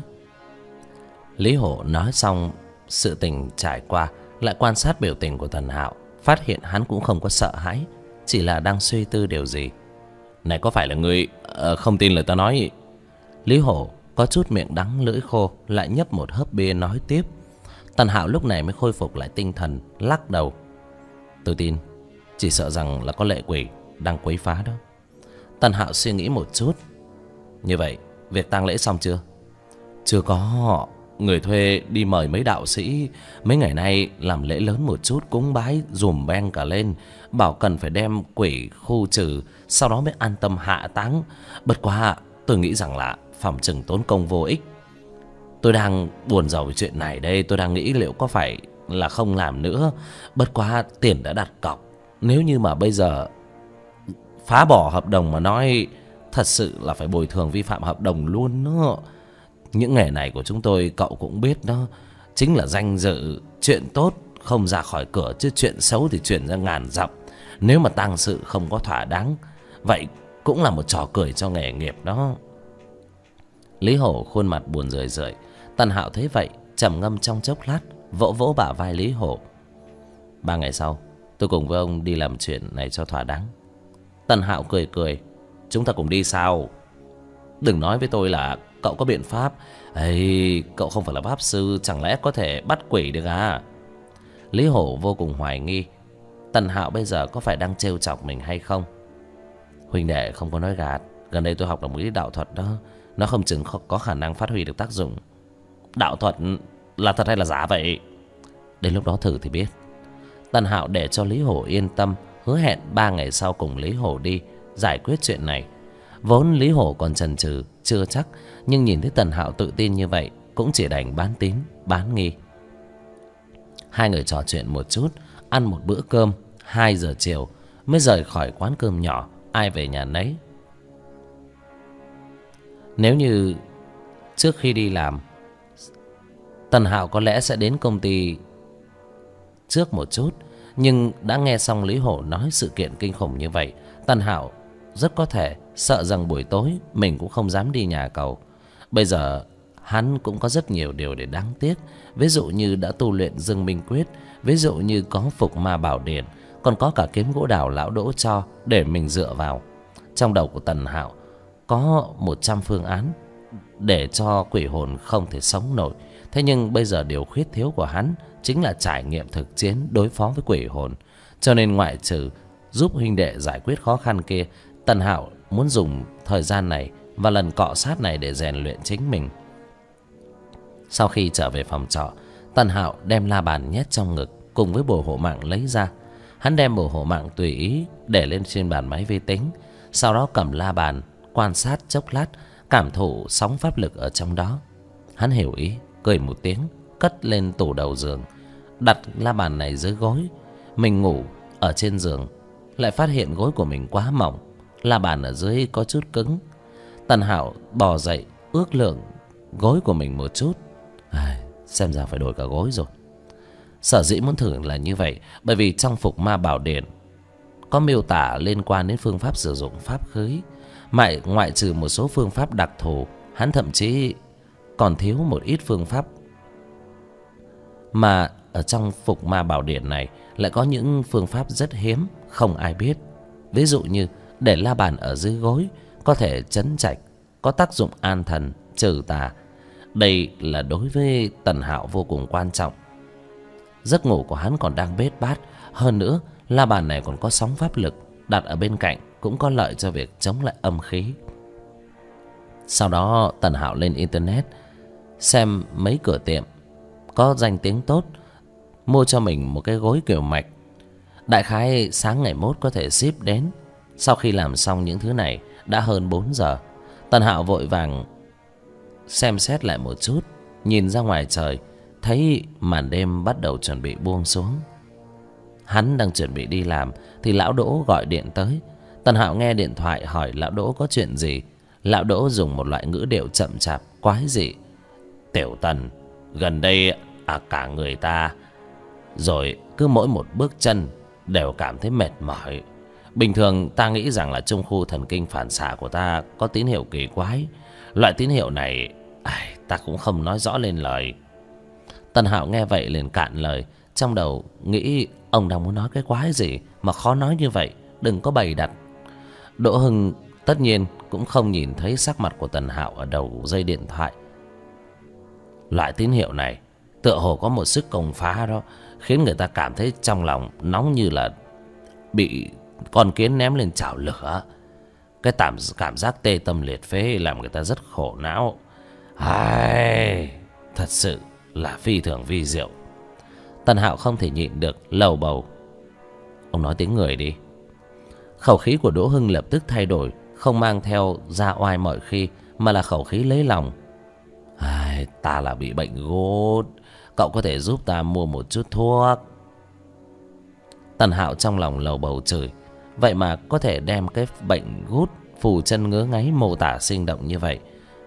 Lý Hổ nói xong sự tình trải qua, lại quan sát biểu tình của Tần Hạo, phát hiện hắn cũng không có sợ hãi, chỉ là đang suy tư điều gì. Này, có phải là ngươi không tin lời ta nói? Lý Hổ có chút miệng đắng lưỡi khô, lại nhấp một hớp bia nói tiếp. Tần Hạo lúc này mới khôi phục lại tinh thần, lắc đầu. Tôi tin, chỉ sợ rằng là có lệ quỷ đang quấy phá đó. Tần Hạo suy nghĩ một chút. Như vậy, việc tang lễ xong chưa? Chưa có. Người thuê đi mời mấy đạo sĩ, mấy ngày nay làm lễ lớn một chút, cúng bái dùm beng cả lên, bảo cần phải đem quỷ khu trừ, sau đó mới an tâm hạ táng. Bất quá tôi nghĩ rằng là phòng chừng tốn công vô ích. Tôi đang buồn rầu về chuyện này đây. Tôi đang nghĩ liệu có phải là không làm nữa. Bất quá tiền đã đặt cọc, nếu như mà bây giờ phá bỏ hợp đồng mà nói, thật sự là phải bồi thường vi phạm hợp đồng luôn đó. Những nghề này của chúng tôi cậu cũng biết đó, chính là danh dự. Chuyện tốt không ra khỏi cửa, chứ chuyện xấu thì chuyển ra ngàn dặm. Nếu mà tang sự không có thỏa đáng, vậy cũng là một trò cười cho nghề nghiệp đó. Lý Hổ khuôn mặt buồn rười rượi. Tần Hạo thấy vậy trầm ngâm trong chốc lát, vỗ vỗ bả vai Lý Hổ. 3 ngày sau tôi cùng với ông đi làm chuyện này cho thỏa đáng. Tần Hạo cười cười. Chúng ta cùng đi sao? Đừng nói với tôi là cậu có biện pháp. Ây, cậu không phải là pháp sư, chẳng lẽ có thể bắt quỷ được à? Lý Hổ vô cùng hoài nghi Tần Hạo bây giờ có phải đang trêu chọc mình hay không. Huynh đệ không có nói gạt, gần đây tôi học được một ít đạo thuật đó, nó không chừng có khả năng phát huy được tác dụng. Đạo thuật là thật hay là giả vậy? Đến lúc đó thử thì biết. Tần Hạo để cho Lý Hổ yên tâm, hứa hẹn 3 ngày sau cùng Lý Hổ đi giải quyết chuyện này. Vốn Lý Hổ còn chần chừ chưa chắc, nhưng nhìn thấy Tần Hạo tự tin như vậy, cũng chỉ đành bán tín bán nghi. Hai người trò chuyện một chút, ăn một bữa cơm. 2 giờ chiều mới rời khỏi quán cơm nhỏ, ai về nhà nấy. Nếu như trước khi đi làm, Tần Hạo có lẽ sẽ đến công ty trước một chút, nhưng đã nghe xong Lý Hổ nói sự kiện kinh khủng như vậy, Tần Hạo rất có thể sợ rằng buổi tối mình cũng không dám đi nhà cầu. Bây giờ hắn cũng có rất nhiều điều để đáng tiếc, ví dụ như đã tu luyện Dương Minh Quyết, ví dụ như có Phục Ma Bảo Điển, còn có cả kiếm gỗ đào lão Đỗ cho để mình dựa vào. Trong đầu của Tần Hạo có 100 phương án để cho quỷ hồn không thể sống nổi. Thế nhưng bây giờ điều khuyết thiếu của hắn chính là trải nghiệm thực chiến đối phó với quỷ hồn. Cho nên ngoại trừ giúp huynh đệ giải quyết khó khăn kia, Tần Hạo muốn dùng thời gian này và lần cọ sát này để rèn luyện chính mình. Sau khi trở về phòng trọ, Tần Hạo đem la bàn nhét trong ngực cùng với bồ hộ mạng lấy ra. Hắn đem bồ hộ mạng tùy ý để lên trên bàn máy vi tính, sau đó cầm la bàn quan sát chốc lát, cảm thụ sóng pháp lực ở trong đó. Hắn hiểu ý, cười một tiếng, cất lên tủ đầu giường, đặt la bàn này dưới gối. Mình ngủ ở trên giường, lại phát hiện gối của mình quá mỏng, la bàn ở dưới có chút cứng. Tần Hạo bò dậy ước lượng gối của mình một chút. Xem ra phải đổi cả gối rồi. Sở dĩ muốn thử là như vậy, bởi vì trong Phục Ma Bảo Điển có miêu tả liên quan đến phương pháp sử dụng pháp khí. Ngoại trừ một số phương pháp đặc thù, hắn thậm chí còn thiếu một ít phương pháp mà ở trong Phục Ma Bảo Điển này lại có những phương pháp rất hiếm, không ai biết. Ví dụ như để la bàn ở dưới gối có thể trấn trạch, có tác dụng an thần, trừ tà. Đây là đối với Tần Hạo vô cùng quan trọng. Giấc ngủ của hắn còn đang bết bát. Hơn nữa la bàn này còn có sóng pháp lực, đặt ở bên cạnh cũng có lợi cho việc chống lại âm khí. Sau đó Tần Hạo lên internet xem mấy cửa tiệm có danh tiếng tốt, mua cho mình một cái gối kiểu mạch. Đại khái sáng ngày mốt có thể ship đến. Sau khi làm xong những thứ này đã hơn 4 giờ. Tần Hạo vội vàng xem xét lại một chút, nhìn ra ngoài trời, thấy màn đêm bắt đầu chuẩn bị buông xuống. Hắn đang chuẩn bị đi làm thì lão Đỗ gọi điện tới. Tần Hạo nghe điện thoại hỏi lão Đỗ có chuyện gì. Lão Đỗ dùng một loại ngữ điệu chậm chạp quái dị: "Tiểu Tần, gần đây cả người ta rồi cứ mỗi một bước chân đều cảm thấy mệt mỏi. Bình thường ta nghĩ rằng là trung khu thần kinh phản xạ của ta có tín hiệu kỳ quái. Loại tín hiệu này ta cũng không nói rõ lên lời." Tần Hạo nghe vậy liền cạn lời, trong đầu nghĩ ông đang muốn nói cái quái gì mà khó nói như vậy, đừng có bày đặt. Đỗ Hưng tất nhiên cũng không nhìn thấy sắc mặt của Tần Hạo ở đầu dây điện thoại. "Loại tín hiệu này tựa hồ có một sức công phá đó, khiến người ta cảm thấy trong lòng nóng như là bị con kiến ném lên chảo lửa. Cái cảm giác tê tâm liệt phế làm người ta rất khổ não. Thật sự là phi thường vi diệu." Tần Hạo không thể nhịn được lầu bầu: "Ông nói tiếng người đi." Khẩu khí của Đỗ Hưng lập tức thay đổi, không mang theo ra oai mọi khi, mà là khẩu khí lấy lòng: "Ta là bị bệnh gút, cậu có thể giúp ta mua một chút thuốc." Tần Hạo trong lòng lầu bầu chửi, vậy mà có thể đem cái bệnh gút phù chân ngứa ngáy mô tả sinh động như vậy.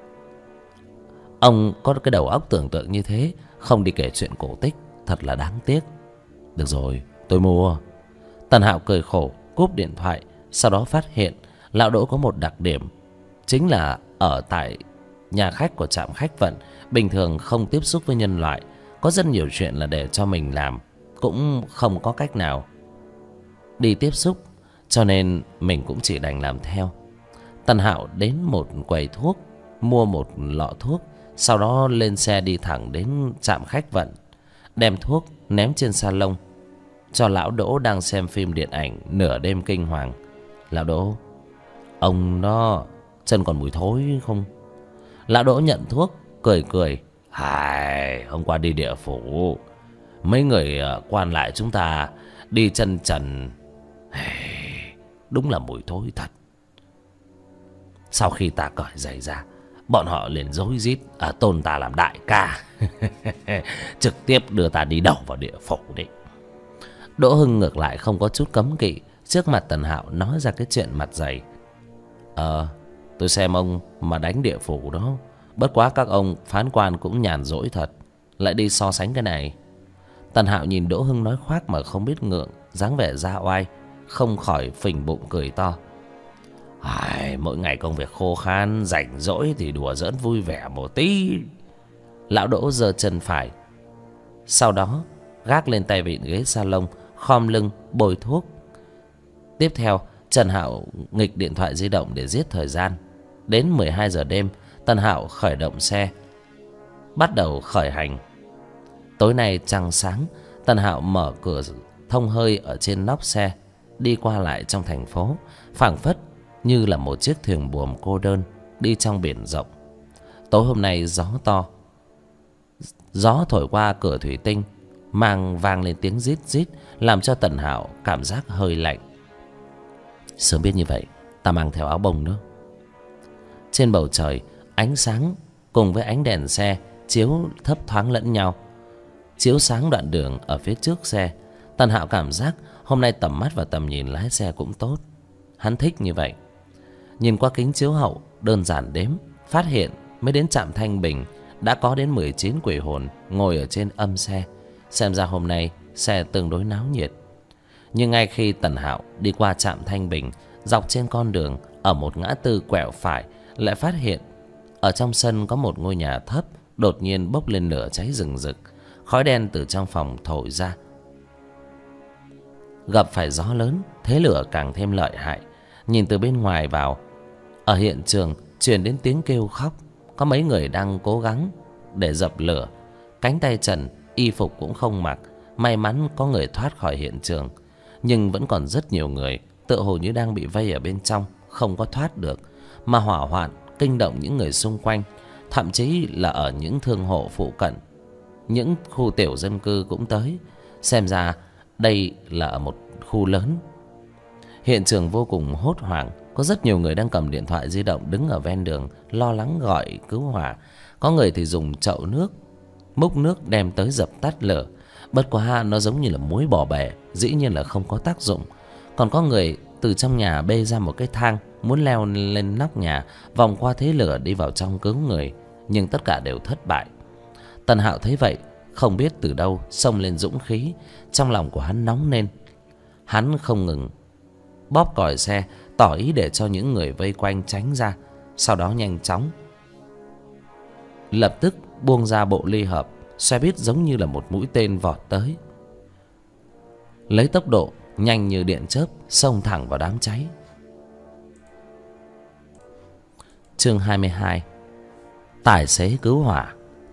Ông có cái đầu óc tưởng tượng như thế, không đi kể chuyện cổ tích, thật là đáng tiếc. "Được rồi, tôi mua." Tần Hạo cười khổ cúp điện thoại. Sau đó phát hiện lão Đỗ có một đặc điểm, chính là ở tại nhà khách của trạm khách vận, bình thường không tiếp xúc với nhân loại. Có rất nhiều chuyện là để cho mình làm, cũng không có cách nào đi tiếp xúc, cho nên mình cũng chỉ đành làm theo. Tần Hạo đến một quầy thuốc, mua một lọ thuốc, sau đó lên xe đi thẳng đến trạm khách vận, đem thuốc ném trên salon cho lão Đỗ đang xem phim điện ảnh Nửa Đêm Kinh Hoàng. "Lão Đỗ, ông đó chân còn mùi thối không?" Lão Đỗ nhận thuốc cười cười: "Hôm qua đi địa phủ, mấy người quan lại chúng ta đi chân trần, đúng là mùi thối thật. Sau khi ta cởi giày ra, bọn họ liền rối rít tôn ta làm đại ca." Trực tiếp đưa ta đi đầu vào địa phủ đấy. Đỗ Hưng ngược lại không có chút cấm kỵ, trước mặt Tần Hạo nói ra cái chuyện mặt dày: "Tôi xem ông mà đánh địa phủ đó, bất quá các ông phán quan cũng nhàn rỗi thật, lại đi so sánh cái này." Tần Hạo nhìn Đỗ Hưng nói khoác mà không biết ngượng, dáng vẻ ra oai, không khỏi phình bụng cười to: "Mỗi ngày công việc khô khan, rảnh rỗi thì đùa giỡn vui vẻ một tí." Lão Đỗ giơ chân phải, sau đó gác lên tay vịn ghế salon, khom lưng bôi thuốc. Tiếp theo, Tần Hạo nghịch điện thoại di động để giết thời gian. Đến 12 giờ đêm, Tần Hạo khởi động xe, bắt đầu khởi hành. Tối nay trăng sáng, Tần Hạo mở cửa thông hơi ở trên nóc xe, đi qua lại trong thành phố, phảng phất như là một chiếc thuyền buồm cô đơn đi trong biển rộng. Tối hôm nay gió to, gió thổi qua cửa thủy tinh mang vang lên tiếng rít rít, làm cho Tần Hạo cảm giác hơi lạnh. Sớm biết như vậy, ta mang theo áo bông nữa. Trên bầu trời, ánh sáng cùng với ánh đèn xe chiếu thấp thoáng lẫn nhau, chiếu sáng đoạn đường ở phía trước xe. Tần Hạo cảm giác hôm nay tầm mắt và tầm nhìn lái xe cũng tốt, hắn thích như vậy. Nhìn qua kính chiếu hậu đơn giản đếm, phát hiện mới đến trạm Thanh Bình đã có đến 19 quỷ hồn ngồi ở trên âm xe. Xem ra hôm nay xe tương đối náo nhiệt. Nhưng ngay khi Tần Hạo đi qua trạm Thanh Bình, dọc trên con đường ở một ngã tư quẹo phải, lại phát hiện ở trong sân có một ngôi nhà thấp đột nhiên bốc lên lửa cháy rừng rực. Khói đen từ trong phòng thổi ra, gặp phải gió lớn, thế lửa càng thêm lợi hại. Nhìn từ bên ngoài vào, ở hiện trường truyền đến tiếng kêu khóc. Có mấy người đang cố gắng để dập lửa, cánh tay trần, y phục cũng không mặc. May mắn có người thoát khỏi hiện trường, nhưng vẫn còn rất nhiều người tựa hồ như đang bị vây ở bên trong, không có thoát được. Mà hỏa hoạn kinh động những người xung quanh, thậm chí là ở những thương hộ phụ cận, những khu tiểu dân cư cũng tới. Xem ra đây là ở một khu lớn. Hiện trường vô cùng hốt hoảng, có rất nhiều người đang cầm điện thoại di động đứng ở ven đường lo lắng gọi cứu hỏa. Có người thì dùng chậu nước múc nước đem tới dập tắt lửa. Bất quá nó giống như là muối bỏ bể, dĩ nhiên là không có tác dụng. Còn có người từ trong nhà bê ra một cái thang, muốn leo lên nóc nhà, vòng qua thế lửa đi vào trong cứu người, nhưng tất cả đều thất bại. Tần Hạo thấy vậy, không biết từ đâu xông lên dũng khí, trong lòng của hắn nóng lên. Hắn không ngừng bóp còi xe, tỏ ý để cho những người vây quanh tránh ra, sau đó nhanh chóng lập tức buông ra bộ ly hợp. Xe buýt giống như là một mũi tên vọt tới, lấy tốc độ nhanh như điện chớp xông thẳng vào đám cháy. Chương 22. Tài xế cứu hỏa.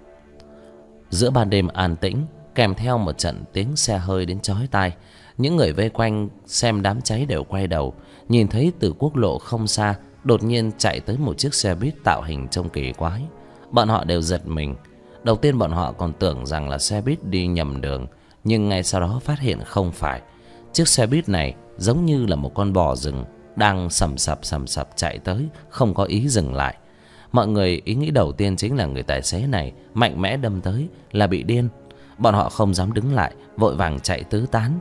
Giữa ban đêm an tĩnh, kèm theo một trận tiếng xe hơi đến chói tai, những người vây quanh xem đám cháy đều quay đầu, nhìn thấy từ quốc lộ không xa đột nhiên chạy tới một chiếc xe buýt tạo hình trông kỳ quái. Bọn họ đều giật mình. Đầu tiên bọn họ còn tưởng rằng là xe buýt đi nhầm đường, nhưng ngay sau đó phát hiện không phải. Chiếc xe buýt này giống như là một con bò rừng đang sầm sập chạy tới, không có ý dừng lại. Mọi người ý nghĩ đầu tiên chính là người tài xế này mạnh mẽ đâm tới là bị điên. Bọn họ không dám đứng lại, vội vàng chạy tứ tán.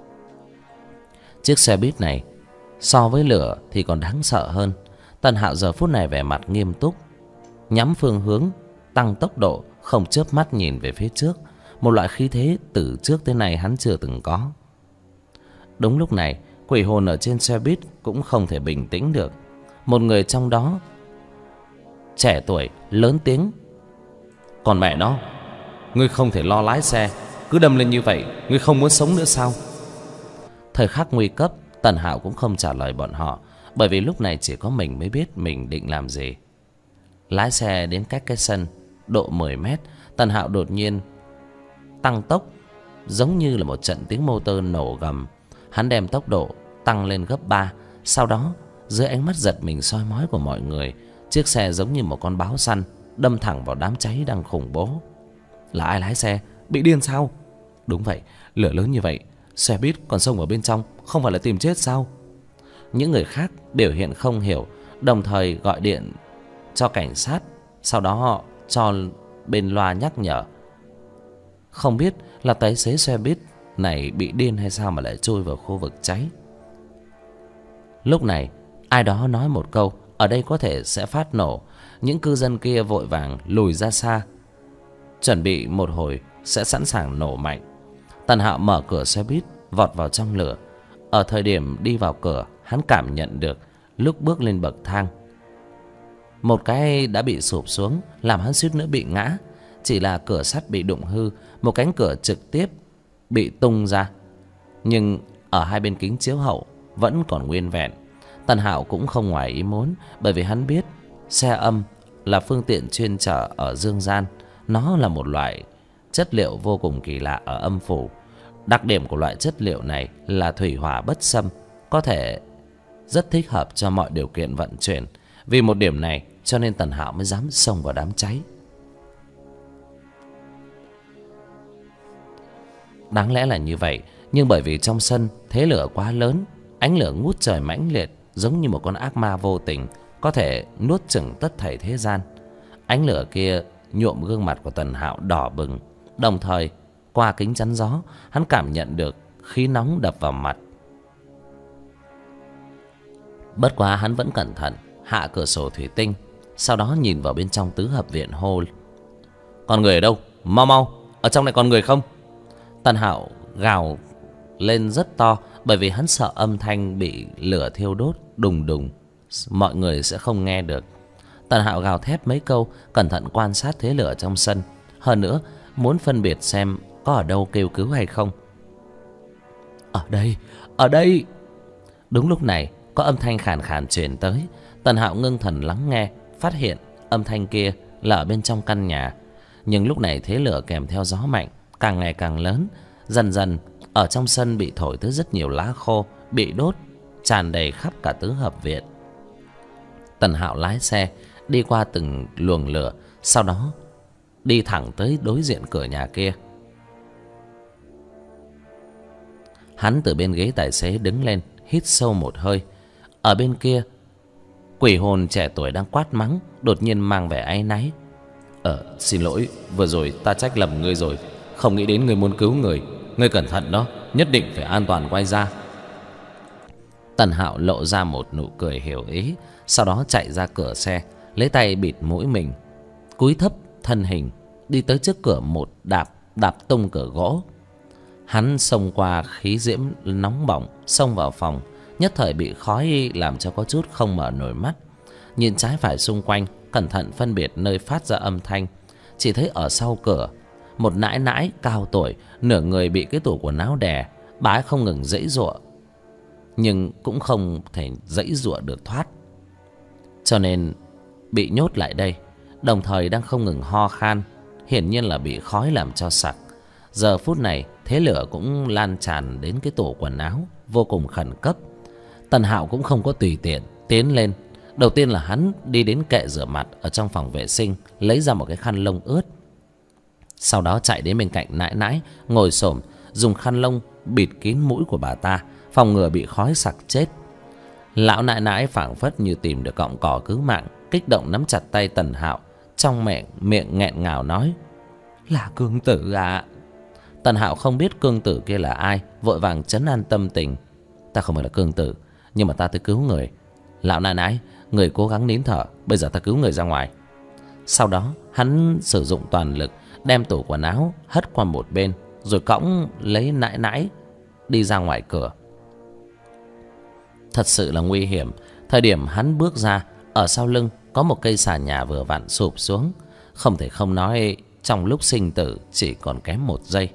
Chiếc xe buýt này so với lửa thì còn đáng sợ hơn. Tần Hạo giờ phút này vẻ mặt nghiêm túc, nhắm phương hướng, tăng tốc độ, không chớp mắt nhìn về phía trước. Một loại khí thế từ trước tới nay hắn chưa từng có. Đúng lúc này, quỷ hồn ở trên xe buýt cũng không thể bình tĩnh được. Một người trong đó trẻ tuổi lớn tiếng: "Còn mẹ nó, ngươi không thể lo lái xe, cứ đâm lên như vậy, ngươi không muốn sống nữa sao?" Thời khắc nguy cấp, Tần Hạo cũng không trả lời bọn họ, bởi vì lúc này chỉ có mình mới biết mình định làm gì. Lái xe đến cách cái sân độ 10 mét, Tần Hạo đột nhiên tăng tốc, giống như là một trận tiếng motor nổ gầm. Hắn đem tốc độ tăng lên gấp 3. Sau đó, dưới ánh mắt giật mình soi mói của mọi người, chiếc xe giống như một con báo săn đâm thẳng vào đám cháy đang khủng bố. Là ai lái xe? Bị điên sao? Đúng vậy, lửa lớn như vậy, xe buýt còn xông ở bên trong, không phải là tìm chết sao? Những người khác biểu hiện không hiểu, đồng thời gọi điện cho cảnh sát, sau đó họ cho bên loa nhắc nhở. Không biết là tài xế xe buýt này bị điên hay sao mà lại chui vào khu vực cháy. Lúc này ai đó nói một câu: "Ở đây có thể sẽ phát nổ." Những cư dân kia vội vàng lùi ra xa, chuẩn bị một hồi sẽ sẵn sàng nổ mạnh. Tần Hạo mở cửa xe buýt, vọt vào trong lửa. Ở thời điểm đi vào cửa, hắn cảm nhận được lúc bước lên bậc thang, một cái đã bị sụp xuống, làm hắn suýt nữa bị ngã. Chỉ là cửa sắt bị đụng hư, một cánh cửa trực tiếp bị tung ra, nhưng ở hai bên kính chiếu hậu vẫn còn nguyên vẹn. Tần Hạo cũng không ngoài ý muốn, bởi vì hắn biết xe âm là phương tiện chuyên chở ở dương gian. Nó là một loại chất liệu vô cùng kỳ lạ ở âm phủ. Đặc điểm của loại chất liệu này là thủy hỏa bất xâm, có thể rất thích hợp cho mọi điều kiện vận chuyển. Vì một điểm này cho nên Tần Hạo mới dám xông vào đám cháy. Đáng lẽ là như vậy, nhưng bởi vì trong sân thế lửa quá lớn, ánh lửa ngút trời mãnh liệt, giống như một con ác ma vô tình, có thể nuốt chửng tất thảy thế gian. Ánh lửa kia nhuộm gương mặt của Tần Hạo đỏ bừng, đồng thời qua kính chắn gió, hắn cảm nhận được khí nóng đập vào mặt. Bất quá hắn vẫn cẩn thận hạ cửa sổ thủy tinh, sau đó nhìn vào bên trong tứ hợp viện hô: "Còn người ở đâu? Mau mau, ở trong này còn người không?" Tần Hạo gào lên rất to, bởi vì hắn sợ âm thanh bị lửa thiêu đốt đùng đùng mọi người sẽ không nghe được. Tần Hạo gào thét mấy câu, cẩn thận quan sát thế lửa trong sân, hơn nữa muốn phân biệt xem có ở đâu kêu cứu hay không. Ở đây, ở đây. Đúng lúc này có âm thanh khàn khàn truyền tới. Tần Hạo ngưng thần lắng nghe, phát hiện âm thanh kia là ở bên trong căn nhà. Nhưng lúc này thế lửa kèm theo gió mạnh càng ngày càng lớn, dần dần ở trong sân bị thổi tới rất nhiều lá khô bị đốt, tràn đầy khắp cả tứ hợp viện. Tần Hạo lái xe đi qua từng luồng lửa, sau đó đi thẳng tới đối diện cửa nhà kia. Hắn từ bên ghế tài xế đứng lên, hít sâu một hơi. Ở bên kia, quỷ hồn trẻ tuổi đang quát mắng đột nhiên mang vẻ áy náy: Xin lỗi, vừa rồi ta trách lầm ngươi rồi. Không nghĩ đến ngươi muốn cứu người. Ngươi cẩn thận đó, nhất định phải an toàn quay ra. Tần Hạo lộ ra một nụ cười hiểu ý, sau đó chạy ra cửa xe, lấy tay bịt mũi mình, cúi thấp thân hình đi tới trước cửa, một đạp tung cửa gỗ. Hắn xông qua khí diễm nóng bỏng, xông vào phòng, nhất thời bị khói làm cho có chút không mở nổi mắt. Nhìn trái phải xung quanh, cẩn thận phân biệt nơi phát ra âm thanh. Chỉ thấy ở sau cửa, một nãi nãi cao tuổi, nửa người bị cái tủ quần áo đè. Bà ấy không ngừng giãy giụa, nhưng cũng không thể giãy giụa được thoát, cho nên bị nhốt lại đây. Đồng thời đang không ngừng ho khan, hiển nhiên là bị khói làm cho sặc. Giờ phút này thế lửa cũng lan tràn đến cái tủ quần áo, vô cùng khẩn cấp. Tần Hạo cũng không có tùy tiện tiến lên. Đầu tiên là hắn đi đến kệ rửa mặt ở trong phòng vệ sinh, lấy ra một cái khăn lông ướt. Sau đó chạy đến bên cạnh nãi nãi, ngồi xổm dùng khăn lông bịt kín mũi của bà ta, phòng ngừa bị khói sặc chết. Lão nãi nãi phảng phất như tìm được cọng cỏ cứu mạng, kích động nắm chặt tay Tần Hạo, trong miệng nghẹn ngào nói: "Là Cương Tử à?" Tần Hạo không biết Cương Tử kia là ai, vội vàng trấn an tâm tình: "Ta không phải là Cương Tử, nhưng mà ta tới cứu người. Lão nãi nãi, người cố gắng nín thở, bây giờ ta cứu người ra ngoài." Sau đó hắn sử dụng toàn lực đem tủ quần áo hất qua một bên, rồi cõng lấy nãi nãi đi ra ngoài cửa. Thật sự là nguy hiểm. Thời điểm hắn bước ra, ở sau lưng có một cây xà nhà vừa vặn sụp xuống. Không thể không nói, trong lúc sinh tử chỉ còn kém 1 giây.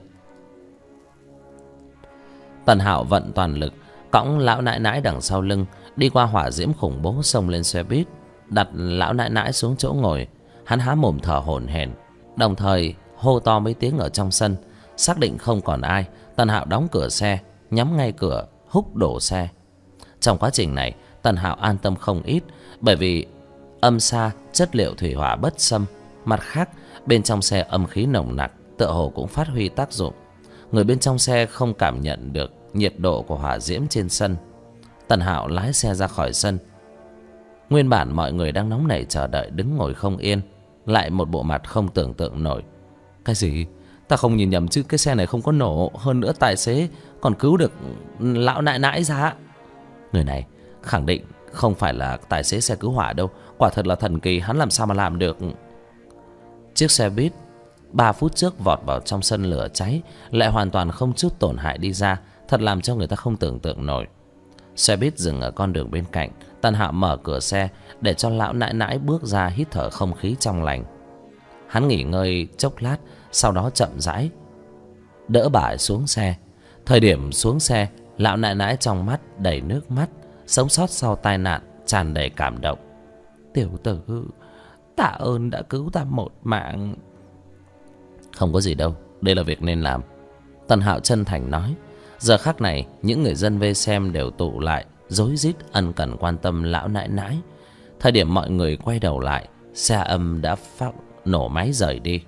Tần Hạo vận toàn lực cõng lão nãi nãi đằng sau lưng, đi qua hỏa diễm khủng bố xông lên xe buýt, đặt lão nãi nãi xuống chỗ ngồi. Hắn há mồm thở hổn hển, đồng thời hô to mấy tiếng ở trong sân. Xác định không còn ai, Tần Hạo đóng cửa xe, nhắm ngay cửa, húc đổ xe. Trong quá trình này, Tần Hạo an tâm không ít, bởi vì âm xa chất liệu thủy hỏa bất xâm. Mặt khác, bên trong xe âm khí nồng nặc, tựa hồ cũng phát huy tác dụng. Người bên trong xe không cảm nhận được nhiệt độ của hỏa diễm trên sân. Tần Hạo lái xe ra khỏi sân. Nguyên bản mọi người đang nóng nảy chờ đợi, đứng ngồi không yên, lại một bộ mặt không tưởng tượng nổi. Cái gì? Ta không nhìn nhầm chứ? Cái xe này không có nổ, hơn nữa tài xế còn cứu được lão nãi nãi ra. Người này khẳng định không phải là tài xế xe cứu hỏa đâu. Quả thật là thần kỳ, hắn làm sao mà làm được. Chiếc xe buýt 3 phút trước vọt vào trong sân lửa cháy, lại hoàn toàn không chút tổn hại đi ra, thật làm cho người ta không tưởng tượng nổi. Xe buýt dừng ở con đường bên cạnh. Tần Hạo mở cửa xe để cho lão nãi nãi bước ra hít thở không khí trong lành. Hắn nghỉ ngơi chốc lát, sau đó chậm rãi đỡ bà ấy xuống xe. Thời điểm xuống xe, lão nãi nãi trong mắt đầy nước mắt, sống sót sau tai nạn tràn đầy cảm động. "Tiểu tử, tạ ơn đã cứu ta một mạng." "Không có gì đâu, đây là việc nên làm," Tần Hạo chân thành nói. Giờ khắc này, những người dân vây xem đều tụ lại, rối rít ân cần quan tâm lão nãi nãi. Thời điểm mọi người quay đầu lại, xe âm đã phát nổ máy rời đi.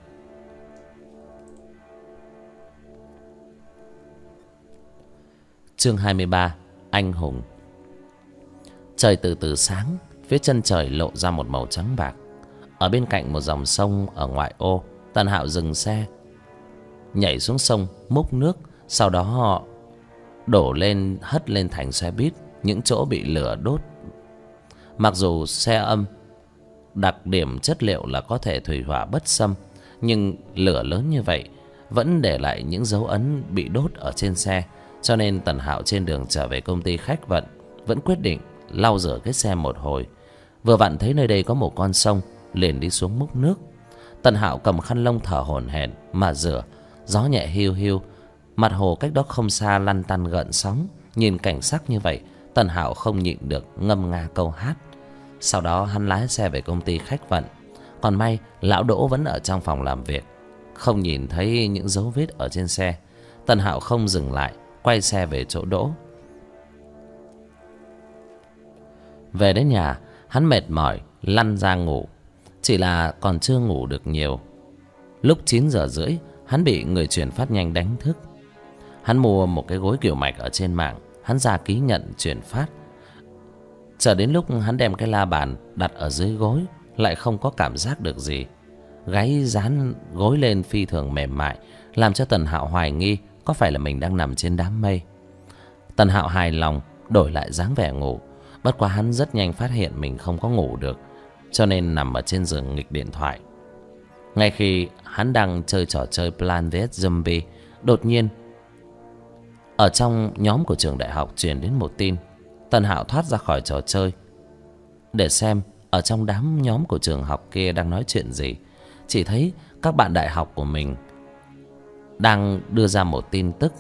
Chương 23: Anh hùng. Trời từ từ sáng, phía chân trời lộ ra một màu trắng bạc. Ở bên cạnh một dòng sông ở ngoại ô, Tần Hạo dừng xe, nhảy xuống sông múc nước, sau đó họ đổ lên, hất lên thành xe buýt những chỗ bị lửa đốt. Mặc dù xe âm đặc điểm chất liệu là có thể thủy hỏa bất xâm, nhưng lửa lớn như vậy vẫn để lại những dấu ấn bị đốt ở trên xe. Cho nên Tần Hạo trên đường trở về công ty khách vận vẫn quyết định lau rửa cái xe một hồi. Vừa vặn thấy nơi đây có một con sông, liền đi xuống múc nước. Tần Hạo cầm khăn lông thở hổn hển mà rửa. Gió nhẹ hiu hiu, mặt hồ cách đó không xa lăn tăn gợn sóng. Nhìn cảnh sắc như vậy, Tần Hạo không nhịn được ngâm nga câu hát. Sau đó hắn lái xe về công ty khách vận. Còn may lão Đỗ vẫn ở trong phòng làm việc, không nhìn thấy những dấu vết ở trên xe. Tần Hạo không dừng lại, quay xe về chỗ Đỗ. Về đến nhà, hắn mệt mỏi lăn ra ngủ. Chỉ là còn chưa ngủ được nhiều. Lúc 9 giờ rưỡi, hắn bị người chuyển phát nhanh đánh thức. Hắn mua một cái gối kiểu mạch ở trên mạng, hắn ra ký nhận chuyển phát. Chờ đến lúc hắn đem cái la bàn đặt ở dưới gối, lại không có cảm giác được gì. gáy dán gối lên phi thường mềm mại, làm cho Tần Hạo hoài nghi có phải là mình đang nằm trên đám mây. Tần Hạo hài lòng đổi lại dáng vẻ ngủ. Bất quá hắn rất nhanh phát hiện mình không có ngủ được, cho nên nằm ở trên giường nghịch điện thoại. Ngay khi hắn đang chơi trò chơi Plant vs Zombie, đột nhiên ở trong nhóm của trường đại học truyền đến một tin. Tần Hạo thoát ra khỏi trò chơi để xem ở trong đám nhóm của trường học kia đang nói chuyện gì. Chỉ thấy các bạn đại học của mình đang đưa ra một tin tức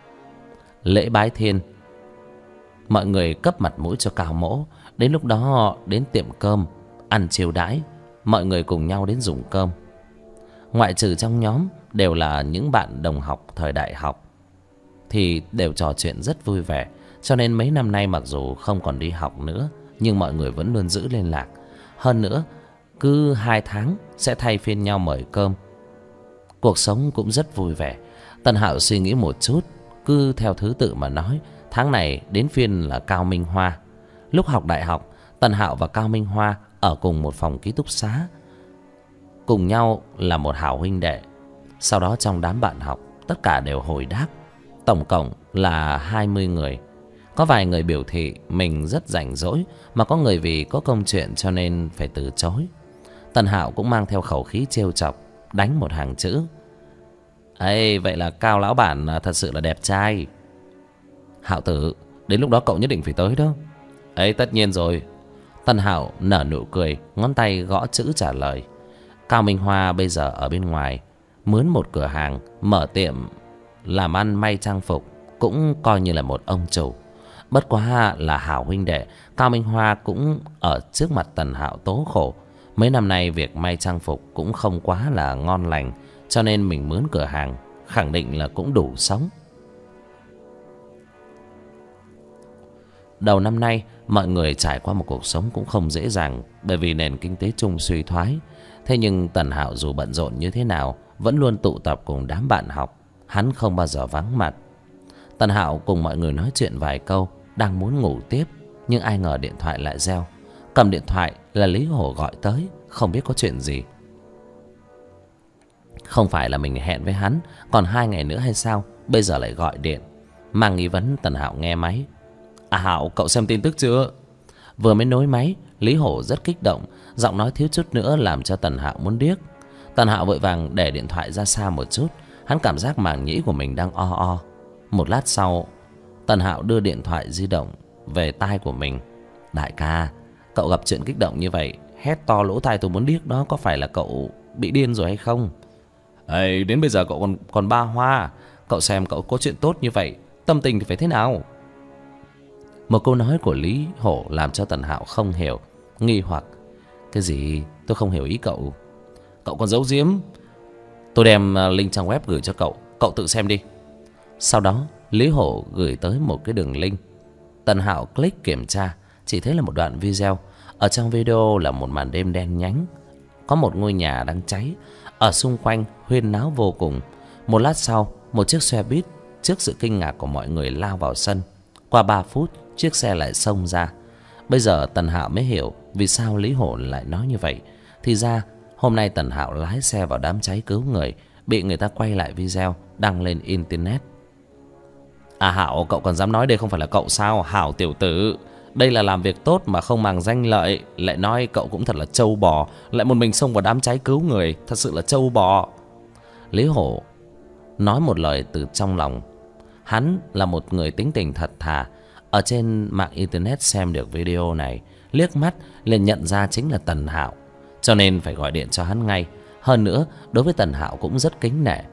lễ bái thiên. Mọi người cấp mặt mũi cho Cao Mỗ. Đến lúc đó họ đến tiệm cơm ăn chiêu đãi, mọi người cùng nhau đến dùng cơm. Ngoại trừ trong nhóm đều là những bạn đồng học thời đại học thì đều trò chuyện rất vui vẻ. Cho nên mấy năm nay mặc dù không còn đi học nữa, nhưng mọi người vẫn luôn giữ liên lạc. Hơn nữa cứ 2 tháng sẽ thay phiên nhau mời cơm. Cuộc sống cũng rất vui vẻ. Tần Hạo suy nghĩ một chút, cứ theo thứ tự mà nói. Tháng này đến phiên là Cao Minh Hoa. Lúc học đại học, Tần Hạo và Cao Minh Hoa ở cùng một phòng ký túc xá, cùng nhau là một hảo huynh đệ. Sau đó trong đám bạn học, tất cả đều hồi đáp. Tổng cộng là 20 người. Có vài người biểu thị mình rất rảnh rỗi, mà có người vì có công chuyện cho nên phải từ chối. Tần Hạo cũng mang theo khẩu khí trêu chọc, đánh một hàng chữ: "Ê, vậy là Cao lão bản thật sự là đẹp trai. Hạo tử, đến lúc đó cậu nhất định phải tới đó." "Ấy, tất nhiên rồi." Tần Hạo nở nụ cười, ngón tay gõ chữ trả lời. Cao Minh Hoa bây giờ ở bên ngoài mướn một cửa hàng, mở tiệm làm ăn may trang phục, cũng coi như là một ông chủ. Bất quá là hảo huynh đệ, Cao Minh Hoa cũng ở trước mặt Tần Hạo tố khổ. Mấy năm nay việc may trang phục cũng không quá là ngon lành, cho nên mình mướn cửa hàng khẳng định là cũng đủ sống. Đầu năm nay mọi người trải qua một cuộc sống cũng không dễ dàng, bởi vì nền kinh tế chung suy thoái. Thế nhưng Tần Hạo dù bận rộn như thế nào vẫn luôn tụ tập cùng đám bạn học, hắn không bao giờ vắng mặt. Tần Hạo cùng mọi người nói chuyện vài câu, đang muốn ngủ tiếp, nhưng ai ngờ điện thoại lại reo. Cầm điện thoại là Lý Hổ gọi tới, không biết có chuyện gì. Không phải là mình hẹn với hắn còn 2 ngày nữa hay sao, bây giờ lại gọi điện. Mang nghi vấn, Tần Hạo nghe máy. "À Hạo, cậu xem tin tức chưa?" Vừa mới nối máy, Lý Hổ rất kích động, giọng nói thiếu chút nữa làm cho Tần Hạo muốn điếc. Tần Hạo vội vàng để điện thoại ra xa một chút, hắn cảm giác màng nhĩ của mình đang o o. Một lát sau, Tần Hạo đưa điện thoại di động về tai của mình. "Đại ca, cậu gặp chuyện kích động như vậy, hét to lỗ tai tôi muốn điếc đó, có phải là cậu bị điên rồi hay không?" "Ê, đến bây giờ cậu còn ba hoa. Cậu xem cậu có chuyện tốt như vậy, tâm tình thì phải thế nào?" Một câu nói của Lý Hổ làm cho Tần Hạo không hiểu, nghi hoặc. "Cái gì? Tôi không hiểu ý cậu." "Cậu còn giấu giếm. Tôi đem link trang web gửi cho cậu, cậu tự xem đi." Sau đó Lý Hổ gửi tới một cái đường link. Tần Hạo click kiểm tra, chỉ thấy là một đoạn video. Ở trong video là một màn đêm đen nhánh, có một ngôi nhà đang cháy, ở xung quanh huyên náo vô cùng. Một lát sau, một chiếc xe buýt trước sự kinh ngạc của mọi người lao vào sân. Qua 3 phút, chiếc xe lại xông ra. Bây giờ Tần Hạo mới hiểu vì sao Lý Hổ lại nói như vậy. Thì ra hôm nay Tần Hạo lái xe vào đám cháy cứu người, bị người ta quay lại video đăng lên internet. "À Hạo, cậu còn dám nói đây không phải là cậu sao? Hảo tiểu tử, đây là làm việc tốt mà không màng danh lợi, lại nói cậu cũng thật là trâu bò, lại một mình xông vào đám cháy cứu người, thật sự là trâu bò." Lý Hổ nói một lời từ trong lòng. Hắn là một người tính tình thật thà. Ở trên mạng internet xem được video này, liếc mắt liền nhận ra chính là Tần Hạo, cho nên phải gọi điện cho hắn ngay. Hơn nữa đối với Tần Hạo cũng rất kính nể.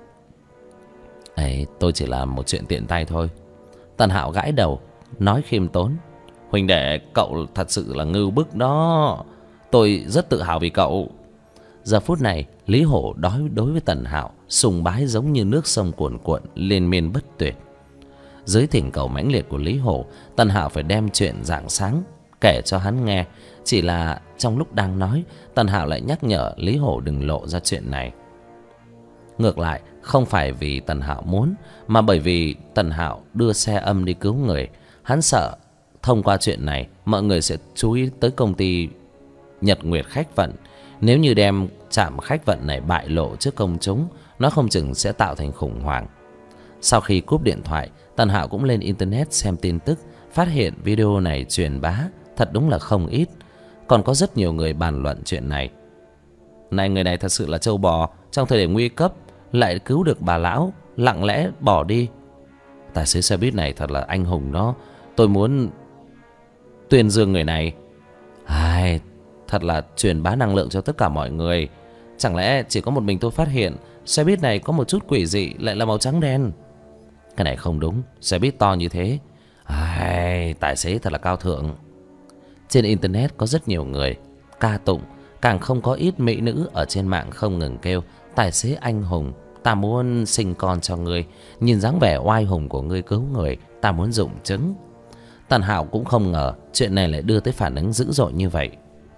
"Ấy, tôi chỉ làm một chuyện tiện tay thôi." Tần Hạo gãi đầu, nói khiêm tốn. "Huynh đệ, cậu thật sự là ngưu bức đó. Tôi rất tự hào vì cậu." Giờ phút này Lý Hổ đối với Tần Hạo sùng bái giống như nước sông cuồn cuộn liên miên bất tuyệt. Dưới thỉnh cầu mãnh liệt của Lý Hổ, Tần Hạo phải đem chuyện rạng sáng kể cho hắn nghe. Chỉ là trong lúc đang nói, Tần Hạo lại nhắc nhở Lý Hổ đừng lộ ra chuyện này. Ngược lại, không phải vì Tần Hạo muốn, mà bởi vì Tần Hạo đưa xe âm đi cứu người. Hắn sợ thông qua chuyện này mọi người sẽ chú ý tới công ty Nhật Nguyệt Khách Vận. Nếu như đem trạm khách vận này bại lộ trước công chúng, nó không chừng sẽ tạo thành khủng hoảng. Sau khi cúp điện thoại, Tần Hạo cũng lên internet xem tin tức, phát hiện video này truyền bá thật đúng là không ít. Còn có rất nhiều người bàn luận chuyện này. Này, người này thật sự là trâu bò, trong thời điểm nguy cấp lại cứu được bà lão, lặng lẽ bỏ đi. Tài xế xe buýt này thật là anh hùng đó. Tôi muốn tuyên dương người này. Ai, thật là truyền bá năng lượng cho tất cả mọi người. Chẳng lẽ chỉ có một mình tôi phát hiện xe buýt này có một chút quỷ dị, lại là màu trắng đen? Cái này không đúng, xe buýt to như thế. Ai, tài xế thật là cao thượng. Trên internet có rất nhiều người ca tụng, càng không có ít mỹ nữ ở trên mạng không ngừng kêu: tài xế anh hùng, ta muốn sinh con cho ngươi. Nhìn dáng vẻ oai hùng của ngươi cứu người, ta muốn dụng chứng. Tần Hạo cũng không ngờ chuyện này lại đưa tới phản ứng dữ dội như vậy.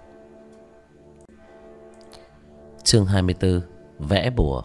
Chương 24: Vẽ bùa.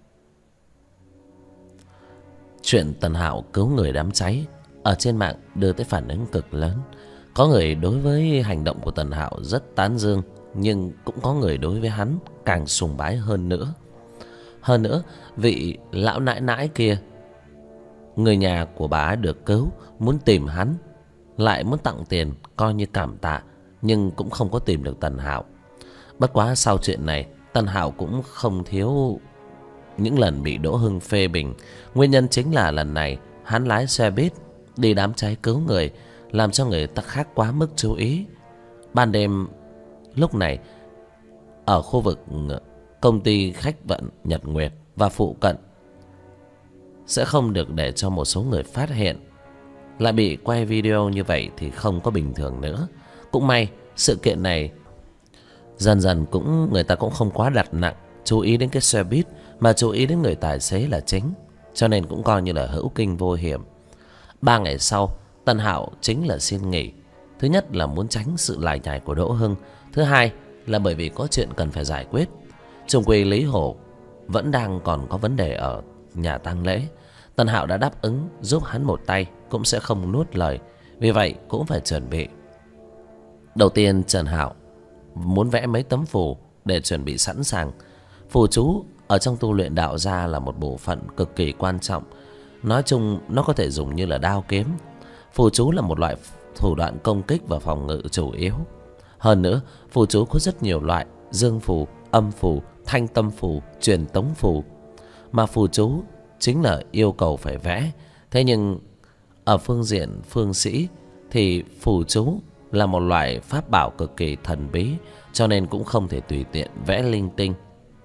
Chuyện Tần Hạo cứu người đám cháy ở trên mạng đưa tới phản ứng cực lớn. Có người đối với hành động của Tần Hạo rất tán dương, nhưng cũng có người đối với hắn càng sùng bái hơn nữa. Hơn nữa, vị lão nãi nãi kia, người nhà của bà được cứu, muốn tìm hắn, lại muốn tặng tiền coi như cảm tạ, nhưng cũng không có tìm được Tần Hạo. Bất quá sau chuyện này, Tần Hạo cũng không thiếu những lần bị Đỗ Hưng phê bình. Nguyên nhân chính là lần này hắn lái xe buýt đi đám cháy cứu người, làm cho người ta khác quá mức chú ý. Ban đêm lúc này, ở khu vực công ty khách vận Nhật Nguyệt và phụ cận, sẽ không được để cho một số người phát hiện. Lại bị quay video như vậy thì không có bình thường nữa. Cũng may sự kiện này dần dần người ta cũng không quá đặt nặng chú ý đến cái xe buýt, mà chú ý đến người tài xế là chính, cho nên cũng coi như là hữu kinh vô hiểm. 3 ngày sau, Tần Hạo chính là xin nghỉ. Thứ nhất là muốn tránh sự lải nhải của Đỗ Hưng, thứ hai là bởi vì có chuyện cần phải giải quyết. Chung quy Lý Hổ vẫn đang còn có vấn đề ở nhà tang lễ. Tần Hạo đã đáp ứng giúp hắn một tay, cũng sẽ không nuốt lời, vì vậy cũng phải chuẩn bị. Đầu tiên Trần Hạo muốn vẽ mấy tấm phù để chuẩn bị sẵn sàng. Phù chú ở trong tu luyện đạo gia là một bộ phận cực kỳ quan trọng. Nói chung nó có thể dùng như là đao kiếm. Phù chú là một loại thủ đoạn công kích và phòng ngự chủ yếu. Hơn nữa, phù chú có rất nhiều loại: dương phù, âm phù, thanh tâm phù, truyền tống phù. Mà phù chú chính là yêu cầu phải vẽ. Thế nhưng ở phương diện phương sĩ thì phù chú là một loại pháp bảo cực kỳ thần bí, cho nên cũng không thể tùy tiện vẽ linh tinh.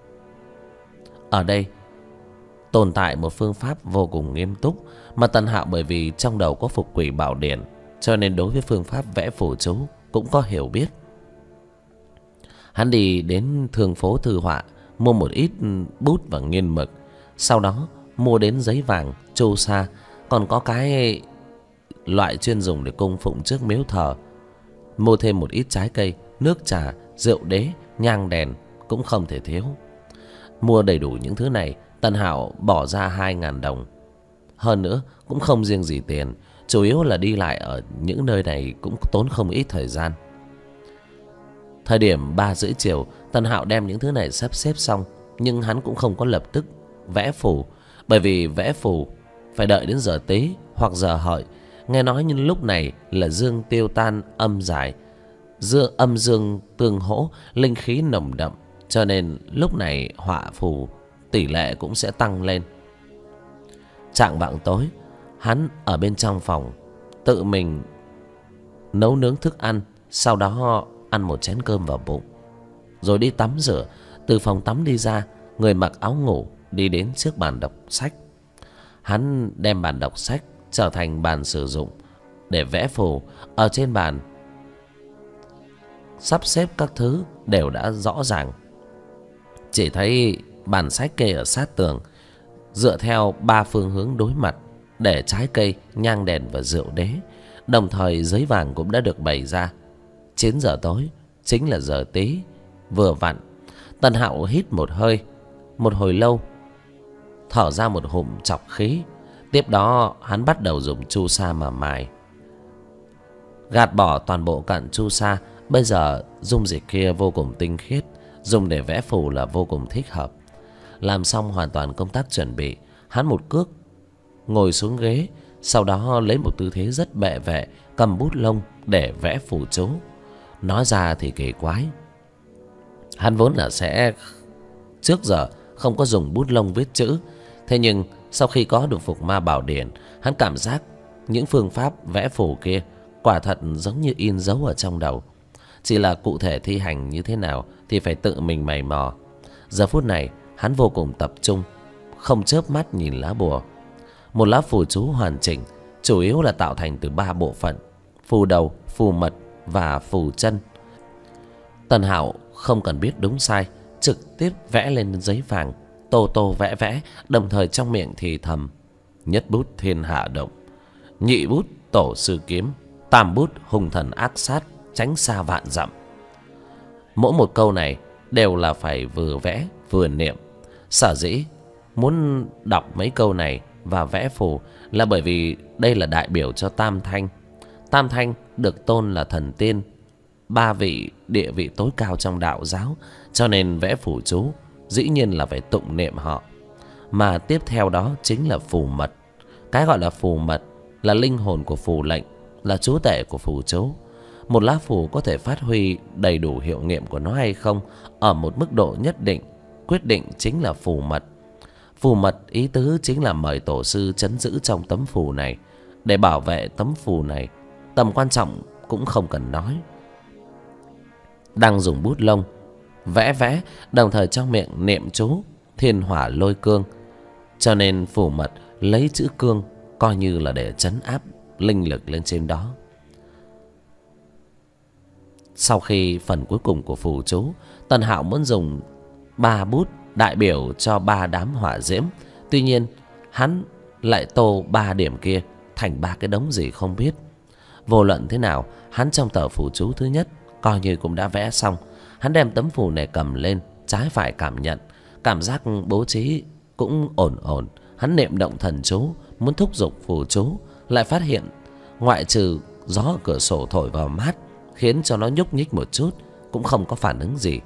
Ở đây tồn tại một phương pháp vô cùng nghiêm túc, mà Tần Hạo bởi vì trong đầu có Phục Quỷ Bảo Điển, cho nên đối với phương pháp vẽ phù chú cũng có hiểu biết. Hắn đi đến thương phố thư họa, mua một ít bút và nghiên mực, sau đó mua đến giấy vàng, chu sa, còn có cái loại chuyên dùng để cung phụng trước miếu thờ. Mua thêm một ít trái cây, nước trà, rượu đế, nhang đèn cũng không thể thiếu. Mua đầy đủ những thứ này, Tần Hạo bỏ ra 2.000 đồng. Hơn nữa cũng không riêng gì tiền, chủ yếu là đi lại ở những nơi này cũng tốn không ít thời gian. Thời điểm 3:30 chiều, Tần Hạo đem những thứ này sắp xếp xong, nhưng hắn cũng không có lập tức vẽ phù, bởi vì vẽ phù phải đợi đến giờ Tý hoặc giờ Hợi. Nghe nói như lúc này là dương tiêu tan, âm giải, âm dương tương hỗ, linh khí nồng đậm, cho nên lúc này họa phù tỷ lệ cũng sẽ tăng lên. Chạng vạng tối, hắn ở bên trong phòng tự mình nấu nướng thức ăn, sau đó ăn một chén cơm vào bụng, rồi đi tắm rửa. Từ phòng tắm đi ra, người mặc áo ngủ đi đến trước bàn đọc sách. Hắn đem bàn đọc sách trở thành bàn sử dụng để vẽ phù. Ở trên bàn sắp xếp các thứ đều đã rõ ràng, chỉ thấy bàn sách kê ở sát tường, dựa theo 3 phương hướng đối mặt, để trái cây, nhang đèn và rượu đế. Đồng thời giấy vàng cũng đã được bày ra. 9 giờ tối chính là giờ Tý, vừa vặn. Tần Hạo hít một hơi, một hồi lâu, thở ra một hụm trọc khí. Tiếp đó hắn bắt đầu dùng chu sa mà mài, gạt bỏ toàn bộ cặn chu sa. Bây giờ dung dịch kia vô cùng tinh khiết, dùng để vẽ phù là vô cùng thích hợp. Làm xong hoàn toàn công tác chuẩn bị, hắn một cước ngồi xuống ghế, sau đó lấy một tư thế rất bệ vệ, cầm bút lông để vẽ phù chú. Nói ra thì kỳ quái, hắn vốn là sẽ trước giờ không có dùng bút lông viết chữ. Thế nhưng sau khi có được Phục Ma Bảo Điển, hắn cảm giác những phương pháp vẽ phù kia quả thật giống như in dấu ở trong đầu. Chỉ là cụ thể thi hành như thế nào thì phải tự mình mày mò. Giờ phút này hắn vô cùng tập trung, không chớp mắt nhìn lá bùa. Một lá phù chú hoàn chỉnh, chủ yếu là tạo thành từ 3 bộ phận: phù đầu, phù mật và phù chân. Tần Hạo không cần biết đúng sai, trực tiếp vẽ lên giấy vàng, tô tô vẽ vẽ, đồng thời trong miệng thì thầm: nhất bút thiên hạ động, nhị bút tổ sư kiếm, tam bút hung thần ác sát, tránh xa vạn dặm. Mỗi một câu này đều là phải vừa vẽ vừa niệm. Sở dĩ muốn đọc mấy câu này và vẽ phù là bởi vì đây là đại biểu cho Tam Thanh. Tam Thanh được tôn là thần tiên, 3 vị địa vị tối cao trong đạo giáo, cho nên vẽ phù chú dĩ nhiên là phải tụng niệm họ. Mà tiếp theo đó chính là phù mật. Cái gọi là phù mật là linh hồn của phù lệnh, là chúa tể của phù chú. Một lá phù có thể phát huy đầy đủ hiệu nghiệm của nó hay không ở một mức độ nhất định, quyết định chính là phù mật. Phù mật ý tứ chính là mời tổ sư trấn giữ trong tấm phù này. Để bảo vệ tấm phù này, tầm quan trọng cũng không cần nói. Đang dùng bút lông vẽ vẽ, đồng thời trong miệng niệm chú thiên hỏa lôi cương, cho nên phù mật lấy chữ cương coi như là để trấn áp linh lực lên trên đó. Sau khi phần cuối cùng của phù chú, Tần Hạo muốn dùng 3 bút đại biểu cho 3 đám hỏa diễm. Tuy nhiên hắn lại tô 3 điểm kia thành 3 cái đống gì không biết. Vô luận thế nào, hắn trong tờ phù chú thứ nhất coi như cũng đã vẽ xong. Hắn đem tấm phù này cầm lên, trái phải cảm nhận, cảm giác bố trí cũng ổn ổn. Hắn niệm động thần chú, muốn thúc giục phù chú, lại phát hiện ngoại trừ gió ở cửa sổ thổi vào mát khiến cho nó nhúc nhích một chút, cũng không có phản ứng gì.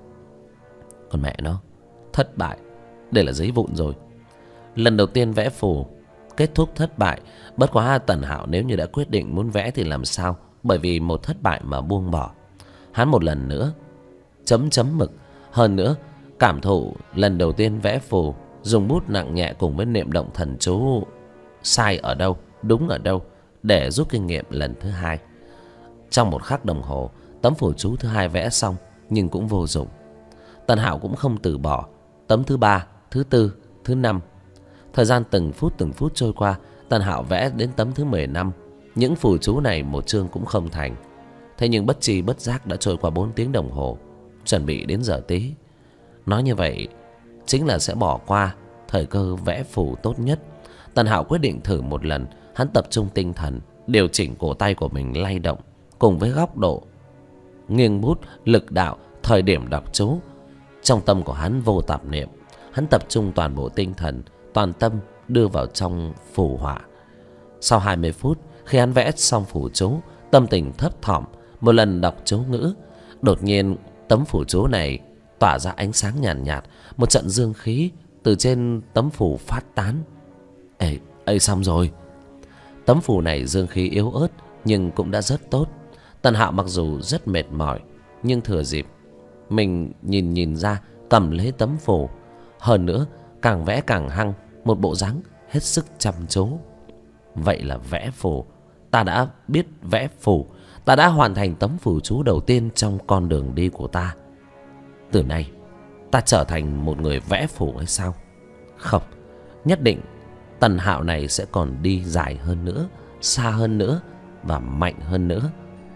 Còn mẹ nó, thất bại. Đây là giấy vụn rồi. Lần đầu tiên vẽ phù kết thúc thất bại. Bất quá Tần Hạo nếu như đã quyết định muốn vẽ thì làm sao, bởi vì một thất bại mà buông bỏ. Hắn một lần nữa chấm chấm mực. Hơn nữa cảm thụ lần đầu tiên vẽ phù dùng bút nặng nhẹ cùng với niệm động thần chú sai ở đâu, đúng ở đâu, để rút kinh nghiệm lần thứ hai. Trong một khắc đồng hồ, tấm phù chú thứ hai vẽ xong nhưng cũng vô dụng. Tần Hạo cũng không từ bỏ. Tấm thứ 3, thứ 4, thứ 5. Thời gian từng phút trôi qua, Tần Hạo vẽ đến tấm thứ 15. Những phù chú này một chương cũng không thành. Thế nhưng bất tri bất giác đã trôi qua 4 tiếng đồng hồ, chuẩn bị đến giờ tí. Nói như vậy chính là sẽ bỏ qua thời cơ vẽ phù tốt nhất. Tần Hạo quyết định thử một lần. Hắn tập trung tinh thần, điều chỉnh cổ tay của mình lay động, cùng với góc độ, nghiêng bút, lực đạo, thời điểm đọc chú. Trong tâm của hắn vô tạp niệm. Hắn tập trung toàn bộ tinh thần, toàn tâm đưa vào trong phù họa. Sau 20 phút, khi hắn vẽ xong phù chú, tâm tình thấp thỏm, một lần đọc chú ngữ, đột nhiên tấm phù chú này tỏa ra ánh sáng nhàn nhạt, một trận dương khí từ trên tấm phù phát tán. Ê, xong rồi. Tấm phù này dương khí yếu ớt nhưng cũng đã rất tốt. Tần Hạo mặc dù rất mệt mỏi, nhưng thừa dịp mình nhìn ra, cầm lấy tấm phù. Hơn nữa càng vẽ càng hăng, một bộ dáng hết sức chăm chú. Vậy là vẽ phù. Ta đã biết vẽ phù. Ta đã hoàn thành tấm phù chú đầu tiên trong con đường đi của ta. Từ nay ta trở thành một người vẽ phù hay sao? Không, nhất định Tần Hạo này sẽ còn đi dài hơn nữa, xa hơn nữa và mạnh hơn nữa.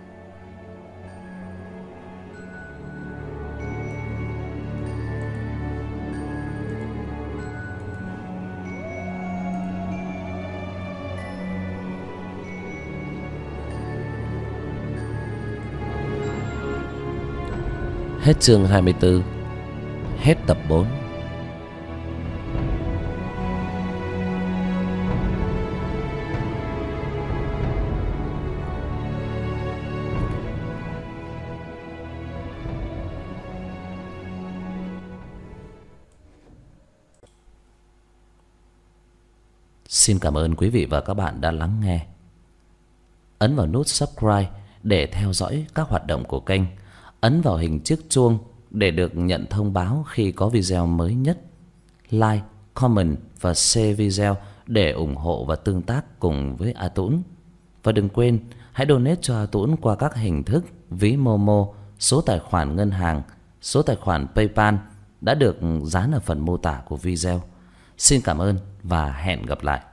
Hết chương 24. Hết tập 4. Xin cảm ơn quý vị và các bạn đã lắng nghe. Ấn vào nút subscribe để theo dõi các hoạt động của kênh. Ấn vào hình chiếc chuông để được nhận thông báo khi có video mới nhất. Like, comment và share video để ủng hộ và tương tác cùng với A Tũng. Và đừng quên hãy donate cho A Tũng qua các hình thức ví Momo, số tài khoản ngân hàng, số tài khoản PayPal đã được dán ở phần mô tả của video. Xin cảm ơn và hẹn gặp lại.